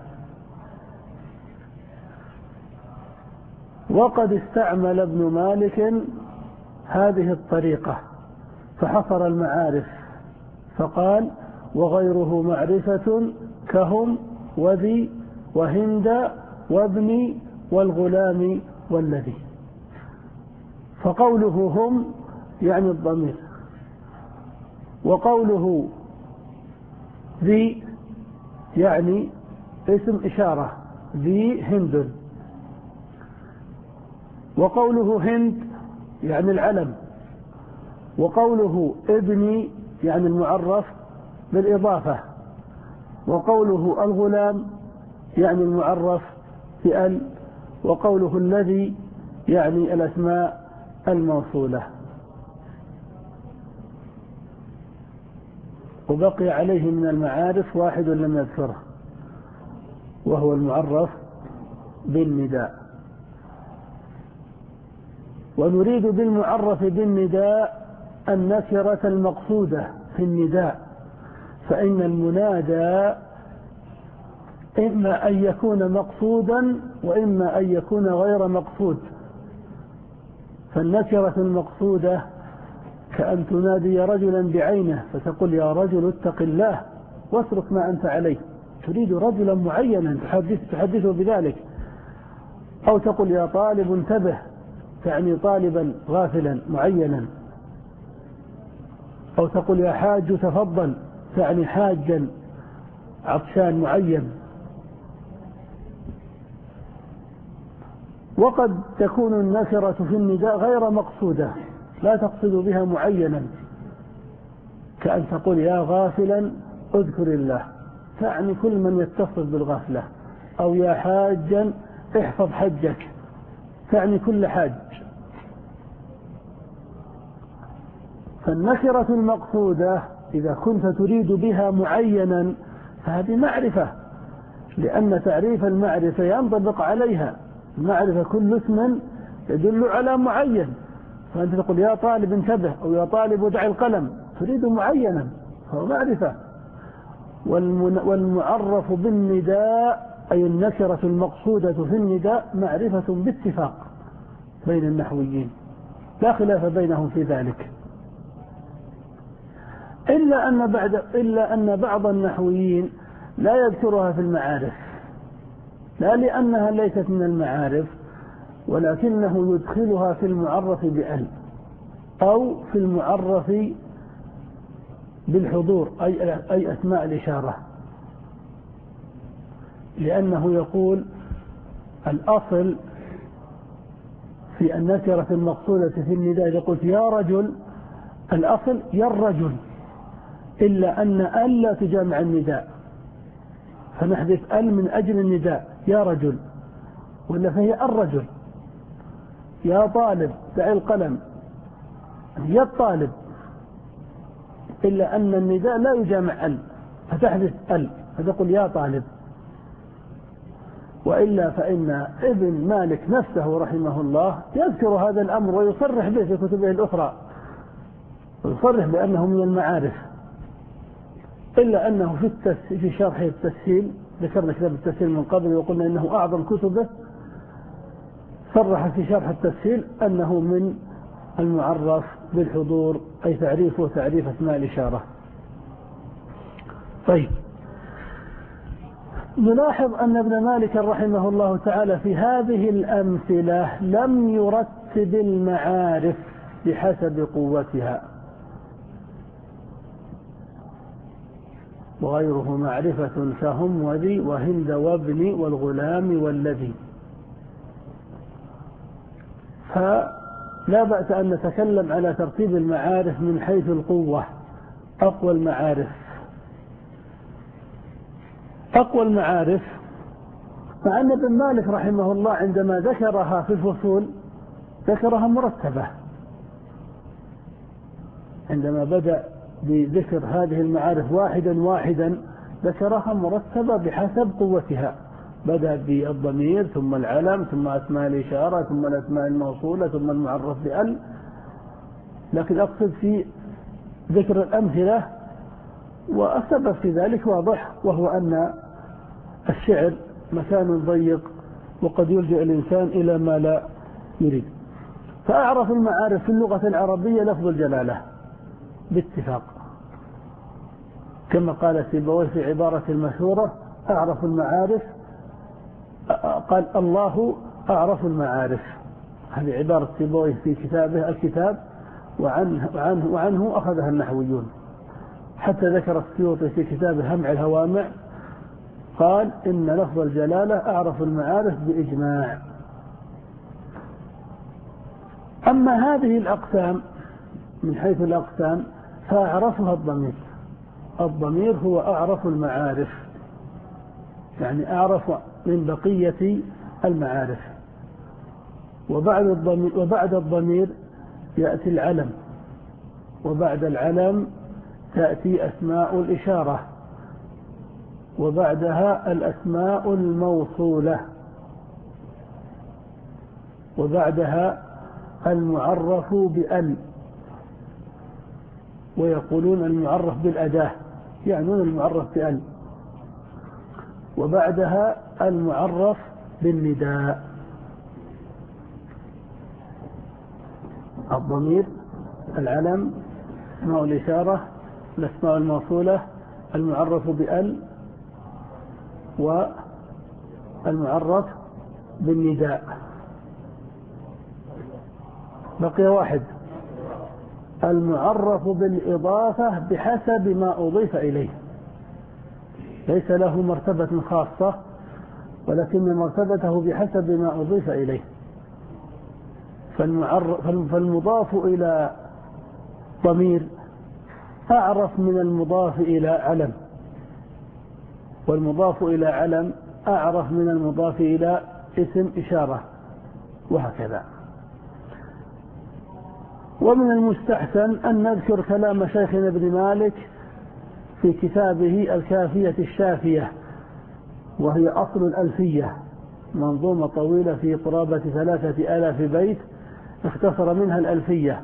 وقد استعمل ابن مالك هذه الطريقة فحصر المعارف فقال: وغيره معرفة كهم وذي وهند وابني والغلام والذي. فقوله هم يعني الضمير، وقوله ذي يعني اسم إشارة، ذي هند. وقوله هند يعني العلم. وقوله ابني يعني المعرف بالإضافة. وقوله الغلام يعني المعرف بأل. وقوله الذي يعني الأسماء الموصولة. وبقي عليه من المعارف واحد لم يذكره، وهو المعرف بالنداء. ونريد بالمعرف بالنداء النكرة المقصودة في النداء، فإن المنادى إما أن يكون مقصودا وإما أن يكون غير مقصود. فالنكرة المقصودة كأن تنادي رجلا بعينه فتقول يا رجل اتق الله واترك ما أنت عليه، تريد رجلا معينا تحدث تحدثه بذلك. أو تقول يا طالب انتبه، تعني طالبا غافلا معينا. أو تقول يا حاج تفضل، تعني حاجا عطشان معين. وقد تكون النكرة في النداء غير مقصودة، لا تقصد بها معينا، كأن تقول يا غافلا اذكر الله، تعني كل من يتصف بالغفلة. أو يا حاجا احفظ حجك، تعني كل حاج. فالنكرة المقصودة إذا كنت تريد بها معينا فهذه معرفة، لأن تعريف المعرفة ينطبق عليها. المعرفة كل اسم يدل على معين، فأنت تقول يا طالب انتبه أو يا طالب ادع القلم، تريد معينا فهو معرفة. والمعرف بالنداء أي النكرة المقصودة في النداء معرفة باتفاق بين النحويين، لا خلاف بينهم في ذلك، إلا أن بعد إلا أن بعض النحويين لا يذكرها في المعارف، لا لأنها ليست من المعارف، ولكنه يدخلها في المعرف بأل أو في المعرف بالحضور أي أي أسماء الإشارة. لأنه يقول الأصل في النكرة المقصودة في النداء، إذا قلت يا رجل الأصل يا الرجل، إلا أن أل لا تجامع النداء، فنحذف أل من أجل النداء يا رجل، ولا فهي الرجل. يا طالب دع القلم، يا الطالب، إلا أن النداء لا يجامع أل فتحذف أل فتقول يا طالب. وإلا فإن ابن مالك نفسه رحمه الله يذكر هذا الأمر ويصرح به في كتبه الأخرى، ويصرح بأنه من المعارف، إلا أنه في, التس... في شرح التسهيل، ذكرنا كتاب التسهيل من قبل وقلنا إنه أعظم كتبه، صرح في شرح التسهيل أنه من المعرف بالحضور، أي تعريفه تعريف أسماء الإشارة. طيب، نلاحظ أن ابن مالك رحمه الله تعالى في هذه الأمثلة لم يرتب المعارف بحسب قوتها، وغيره معرفة كهم وذي وهند وابن والغلام والذي. فلا بأس أن نتكلم على ترتيب المعارف من حيث القوة. أقوى المعارف أقوى المعارف مع أن ابن مالك رحمه الله عندما ذكرها في الفصول ذكرها مرتبة، عندما بدأ بذكر هذه المعارف واحدا واحدا ذكرها مرتبة بحسب قوتها، بدأ بالضمير ثم العلم ثم أسماء الإشارة ثم الأسماء الموصولة ثم المعرف بأل. لكن أقصد في ذكر الأمثلة، والسبب في ذلك واضح، وهو أن الشعر مكان ضيق وقد يلجأ الإنسان إلى ما لا يريد. فأعرف المعارف في اللغة العربية لفظ الجلالة باتفاق، كما قال سيبويه في عبارة المشهورة أعرف المعارف، قال الله أعرف المعارف. هذه عبارة سيبويه في كتابه الكتاب، وعنه, وعنه, وعنه أخذها النحويون. حتى ذكر السيوطي في كتابه همع الهوامع قال إن لفظ الجلالة أعرف المعارف بإجماع. أما هذه الأقسام من حيث الأقسام فأعرفها الضمير. الضمير هو أعرف المعارف، يعني أعرف من بقية المعارف. وبعد الضمير, وبعد الضمير يأتي العلم، وبعد العلم تأتي أسماء الإشارة، وبعدها الأسماء الموصولة، وبعدها المعرف بأل، ويقولون المعرف بالأداة يعنون المعرف بأل، وبعدها المعرف بالنداء. الضمير، العلم، اسماء الإشارة، الأسماء الموصولة، المعرف بأل، والمعرف بالنداء. بقي واحد، المعرف بالإضافة بحسب ما أضيف إليه، ليس له مرتبة خاصة ولكن مرتبته بحسب ما أضيف إليه. فالمضاف إلى ضمير أعرف من المضاف إلى علم، والمضاف إلى علم أعرف من المضاف إلى اسم إشارة، وهكذا. ومن المستحسن أن نذكر كلام شيخنا ابن مالك في كتابه الكافية الشافية، وهي أصل الألفية، منظومة طويلة في قرابة ثلاثة آلاف بيت، اختصر منها الألفية.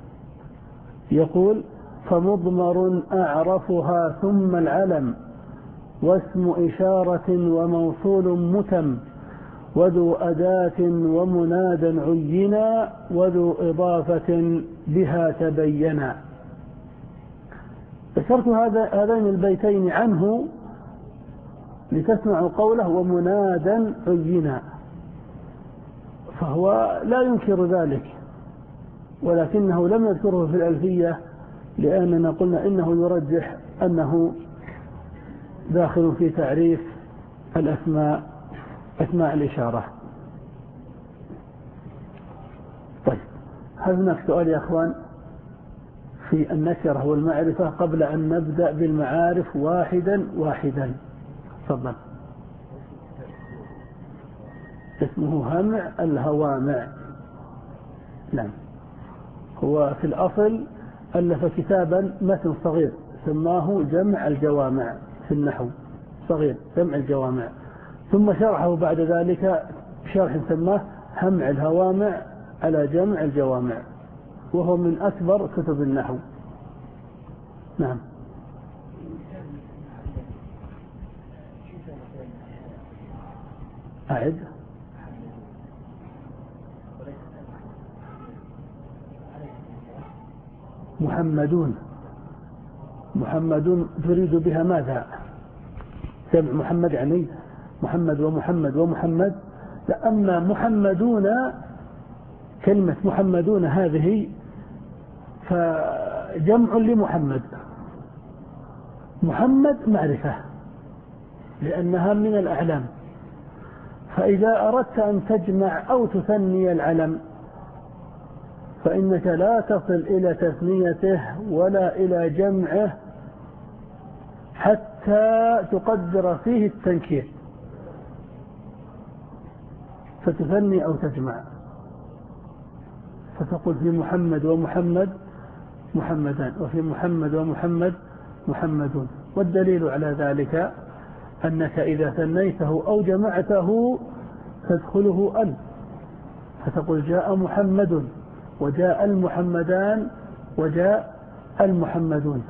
يقول: فمضمر أعرفها ثم العلم، واسم إشارة وموصول متم، وذو أداة ومناد عينا، وذو إضافة بها تبينا. ذكرت هذين البيتين عنه لتسمعوا قوله ومنادا عينا، فهو لا ينكر ذلك، ولكنه لم يذكره في الألفية لأننا قلنا إنه يرجح أنه داخل في تعريف الأسماء، أسماء الإشارة. طيب، هل هناك سؤال يا أخوان في النكرة والمعرفة قبل أن نبدأ بالمعارف واحدا واحدا؟ تفضل. اسمه همع الهوامع. نعم، هو في الأصل ألف كتابا متن صغير سماه جمع الجوامع في النحو، صغير جمع الجوامع، ثم شرحه بعد ذلك شرح سماه همع الهوامع على جمع الجوامع، وهو من أكبر كتب النحو. نعم. أعد. محمدون. محمدون تريد بها ماذا؟ سمع محمد يعني محمد ومحمد ومحمد؟ لأما محمدون، كلمة محمدون هذه فجمع لمحمد. محمد معرفة لأنها من الأعلام، فإذا أردت أن تجمع أو تثني العلم فإنك لا تصل إلى تثنيته ولا إلى جمعه حتى تقدر فيه التنكير فتثني أو تجمع، فتقول في محمد ومحمد محمدان، وفي محمد ومحمد محمدون. والدليل على ذلك أنك إذا ثنيته أو جمعته تدخله ال، فتقول جاء محمد وجاء المحمدان وجاء المحمدون.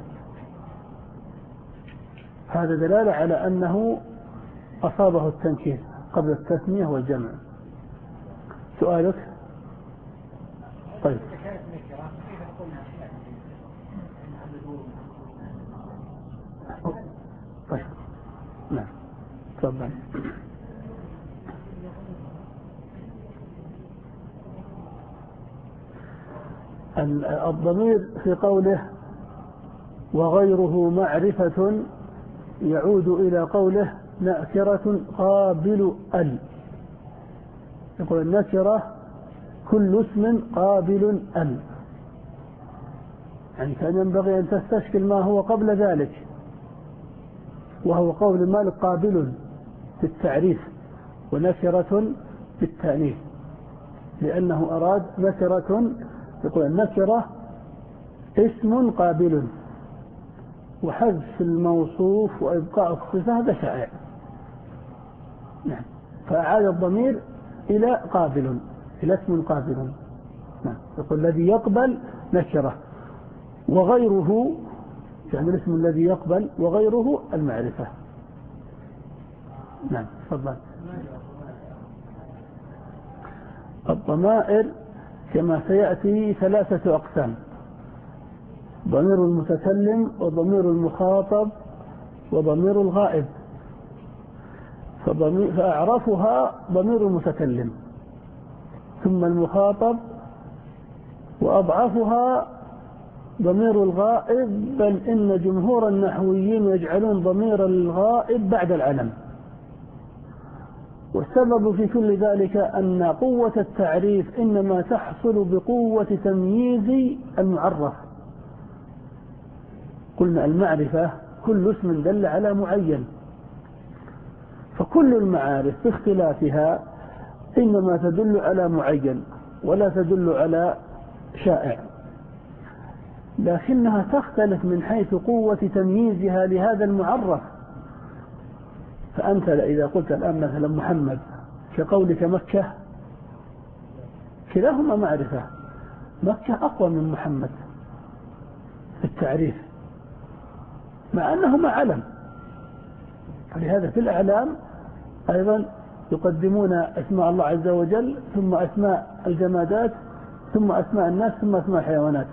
هذا دلالة على أنه أصابه التنكير قبل التثنية والجمع. سؤالك؟ طيب. طيب. نعم. تفضل. الضمير في قوله وغيره معرفة يعود إلى قوله نكرة قابل ال. يقول النكرة كل اسم قابل ال، يعني كان ينبغي أن تستشكل ما هو قبل ذلك، وهو قول مالك قابل في التعريف ونكرة في التأنيث. لأنه أراد نكرة، يقول النكرة اسم قابل، وحذف الموصوف وإبقاء الصفة هذا شائع. نعم. فأعاد الضمير إلى قابل، إلى اسم قابل. نعم. يقول الذي يقبل نكرة، وغيره يعني الاسم الذي يقبل وغيره المعرفة. نعم. تفضل. الضمائر كما سيأتي ثلاثة أقسام: ضمير المتكلم، وضمير المخاطب، وضمير الغائب. فأعرفها ضمير المتكلم، ثم المخاطب، وأضعفها ضمير الغائب، بل إن جمهور النحويين يجعلون ضمير الغائب بعد العلم. والسبب في كل ذلك أن قوة التعريف إنما تحصل بقوة تمييز المعرف. قلنا المعرفة كل اسم دل على معين، فكل المعارف باختلافها إنما تدل على معين ولا تدل على شائع، لكنها تختلف من حيث قوة تمييزها لهذا المعرف. فأنت إذا قلت الآن مثلا محمد كقولك مكة، كلاهما معرفة، مكة أقوى من محمد في التعريف مع أنهما علم. فلهذا في الأعلام أيضا يقدمون أسماء الله عز وجل، ثم أسماء الجمادات، ثم أسماء الناس، ثم أسماء الحيوانات،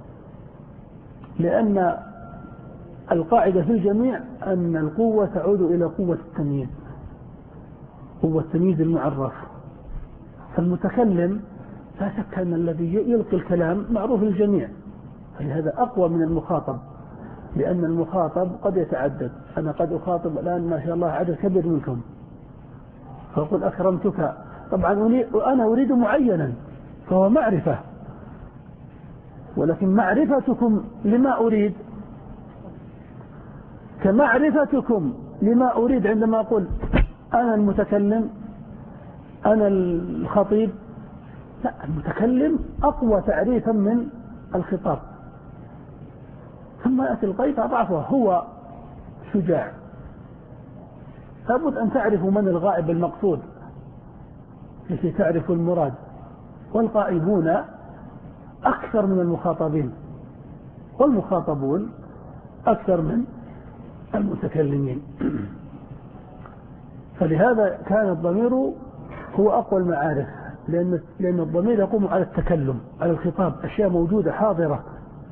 لأن القاعدة في الجميع أن القوة تعود إلى قوة التمييز، قوة تمييز المعرف. فالمتكلم لا شك أن الذي يلقي الكلام معروف للجميع، فلهذا أقوى من المخاطب، لأن المخاطب قد يتعدد. أنا قد أخاطب الآن ما شاء الله عدد كبير منكم، فأقول أكرمتك، طبعا أنا أريد معينا فهو معرفة، ولكن معرفتكم لما أريد كمعرفتكم لما أريد عندما أقول أنا المتكلم، أنا الخطيب. لا، المتكلم أقوى تعريفا من الخطاب. ثم يأتي القيد أضعفه، هو شجاع. لابد أن تعرفوا من الغائب المقصود لكي تعرفوا المراد، والغائبون أكثر من المخاطبين، والمخاطبون أكثر من المتكلمين. فلهذا كان الضمير هو أقوى المعارف، لأن, لأن الضمير يقوم على التكلم، على الخطاب، أشياء موجودة حاضرة.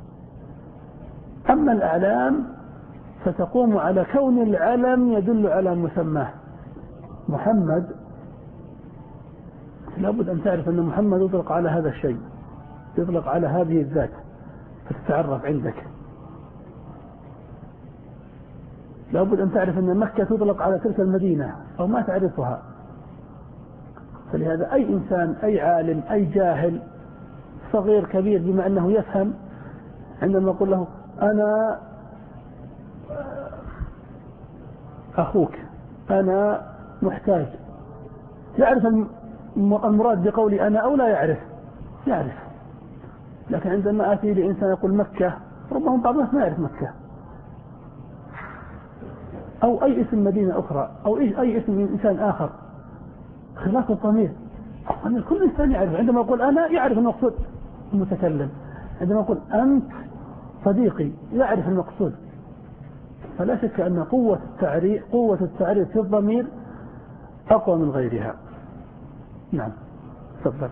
أما الأعلام فتقوم على كون العلم يدل على مسماه. محمد لابد أن تعرف أن محمد يطلق على هذا الشيء، يطلق على هذه الذات، فتتعرف عندك. لابد أن تعرف أن مكة تطلق على تلك المدينة أو ما تعرفها. فلهذا أي إنسان، أي عالم، أي جاهل، صغير كبير، بما أنه يفهم، عندما أقول له أنا أخوك، أنا محتاج، يعرف المراد بقولي أنا أو لا يعرف؟ يعرف. لكن عندما أتي لإنسان يقول مكة، ربما بعض الناس ما يعرف مكة، أو أي اسم مدينة أخرى، أو أي اسم إنسان آخر، خلاف الضمير. الضمير كل إنسان يعرف. عندما أقول أنا يعرف المقصود المتكلم، عندما أقول أنت صديقي يعرف المقصود. فلا شك أن قوة التعريف قوة التعريف في الضمير أقوى من غيرها. نعم. تفضل.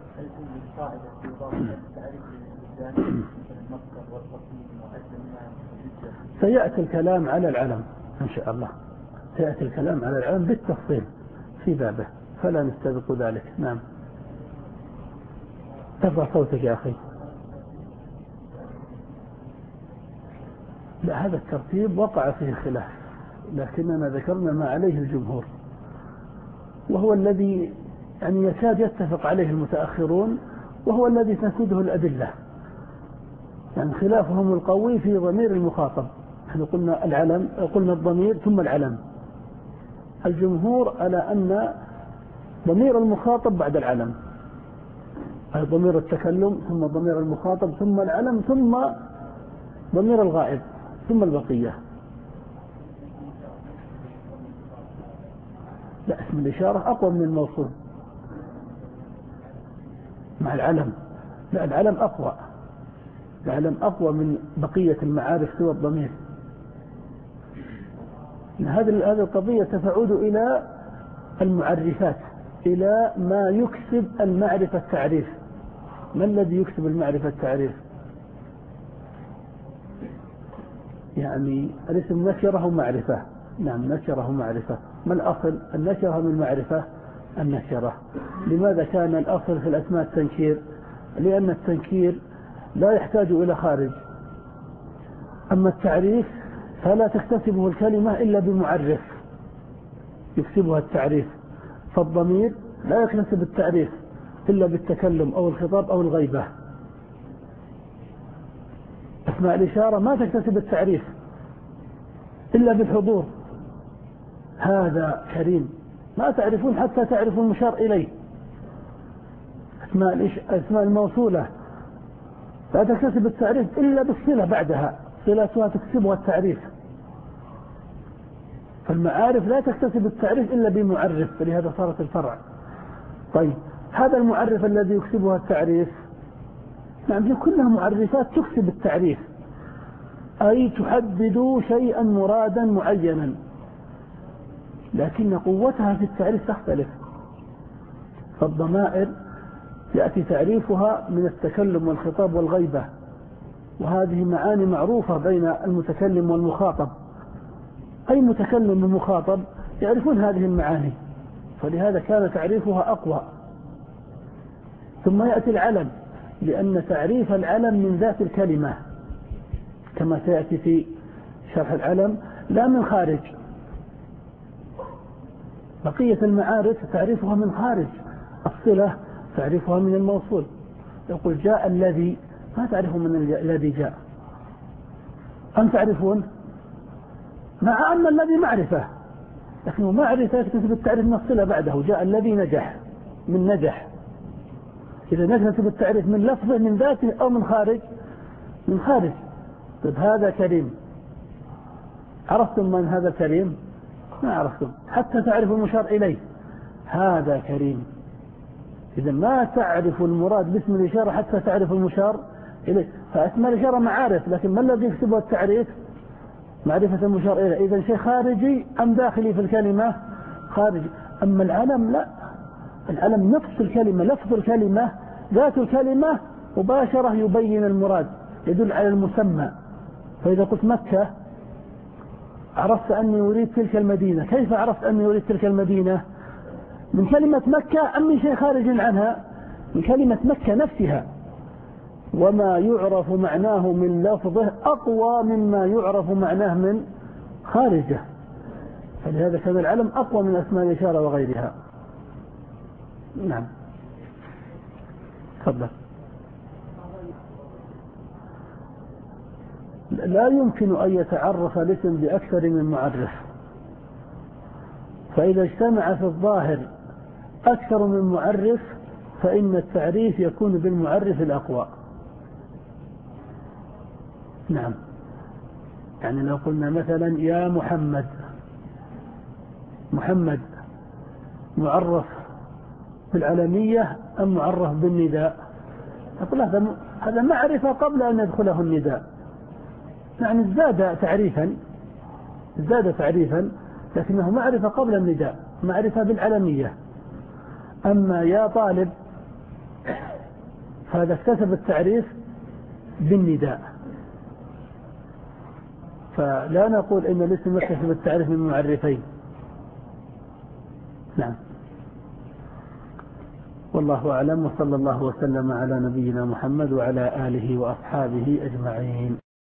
سيأتي الكلام على العلم إن شاء الله، سيأتي الكلام على العلم بالتفصيل في بابه، فلا نستبق ذلك. نعم. ترفع صوتك يا أخي. لا، هذا الترتيب وقع فيه خلاف، لكننا ذكرنا ما عليه الجمهور، وهو الذي يعني يكاد يتفق عليه المتأخرون، وهو الذي تنفذه الأدلة. يعني خلافهم القوي في ضمير المخاطب. نحن قلنا العلم، قلنا الضمير ثم العلم. الجمهور على أن ضمير المخاطب بعد العلم، أي ضمير التكلم ثم ضمير المخاطب ثم العلم ثم ضمير الغائب ثم البقية. لا، اسم الإشارة أقوى من الموصول مع العلم. لا، العلم أقوى، العلم أقوى من بقية المعارف سوى الضمير. هذه هذه القضية تفعود إلى المعرفات، إلى ما يكسب المعرفة التعريف. ما الذي يكسب المعرفة التعريف؟ يعني الاسم نكره معرفة. نعم، نكره معرفة. ما الأصل؟ النكره من معرفة النكرة. لماذا كان الأصل في الأسماء التنكير؟ لأن التنكير لا يحتاج إلى خارج، أما التعريف فلا تكتسبه الكلمة إلا بمعرف يكسبها التعريف. فالضمير لا يكتسب التعريف إلا بالتكلم أو الخطاب أو الغيبة. أسماء الإشارة ما تكتسب التعريف إلا بالحضور. هذا كريم، ما تعرفون حتى تعرفوا المشار إليه. أسماء, الإش... أسماء الموصولة لا تكتسب التعريف إلا بالصلة بعدها، صلتها تكسبها التعريف. فالمعارف لا تكتسب التعريف إلا بمعرف، فلهذا صارت الفرع. طيب، هذا المعرف الذي يكسبها التعريف، نعم، كلها معرفات تكسب التعريف، أي تحدد شيئا مرادا معينا، لكن قوتها في التعريف تختلف. فالضمائر يأتي تعريفها من التكلم والخطاب والغيبة، وهذه معاني معروفة بين المتكلم والمخاطب. أي متكلم ومخاطب يعرفون هذه المعاني، فلهذا كان تعريفها أقوى. ثم يأتي العلم، لأن تعريف العلم من ذات الكلمة كما سيأتي في شرح العلم، لا من خارج. بقية المعارف تعريفها من خارج، الصلة تعريفها من الموصول. يقول جاء الذي، ما تعرفه من الذي جاء. أم تعرفون؟ مع أن الذي معرفة، لكنه معرفة يكتسب التعريف من الصلة بعده. جاء الذي نجح، من نجح. إذا نكتسب التعريف من لفظه من ذاته أو من خارج، من خارج. طيب، هذا كريم، عرفتم من هذا الكريم؟ ما عرفتم حتى تعرفوا المشار إليه. هذا كريم. إذا ما تعرف المراد باسم الإشارة حتى تعرف المشار إليه. فأسماء الإشارة معارف، لكن ما الذي يكتبه التعريف؟ معرفة المشار إليه. إذا شيء خارجي أم داخلي في الكلمة؟ خارجي. أما العلم لا، العلم نفس الكلمة، لفظ الكلمة، ذات الكلمة مباشرة يبين المراد، يدل على المسمى. فإذا قلت مكة عرفت أني أريد تلك المدينة. كيف عرفت أني أريد تلك المدينة؟ من كلمة مكة أم من شيء خارج عنها؟ من كلمة مكة نفسها. وما يعرف معناه من لفظه أقوى مما يعرف معناه من خارجه. فلهذا كان العلم أقوى من أسماء الإشارة وغيرها. نعم، تفضل. لا يمكن أن يتعرف الاسم بأكثر من معرف، فإذا اجتمع في الظاهر أكثر من معرف فإن التعريف يكون بالمعرف الأقوى. نعم، يعني لو قلنا مثلا يا محمد، محمد معرف بالعلمية أم معرف بالنداء؟ أقول هذا معرفة قبل أن يدخله النداء، يعني ازداد تعريفا، ازداد تعريفا، لكنه معرفة قبل النداء، معرفة بالعلمية. أما يا طالب هذا اكتسب التعريف بالنداء. فلا نقول إن الاسم يكتسب التعريف من معرفين. نعم، والله أعلم، وصلى الله وسلم على نبينا محمد وعلى آله وأصحابه أجمعين.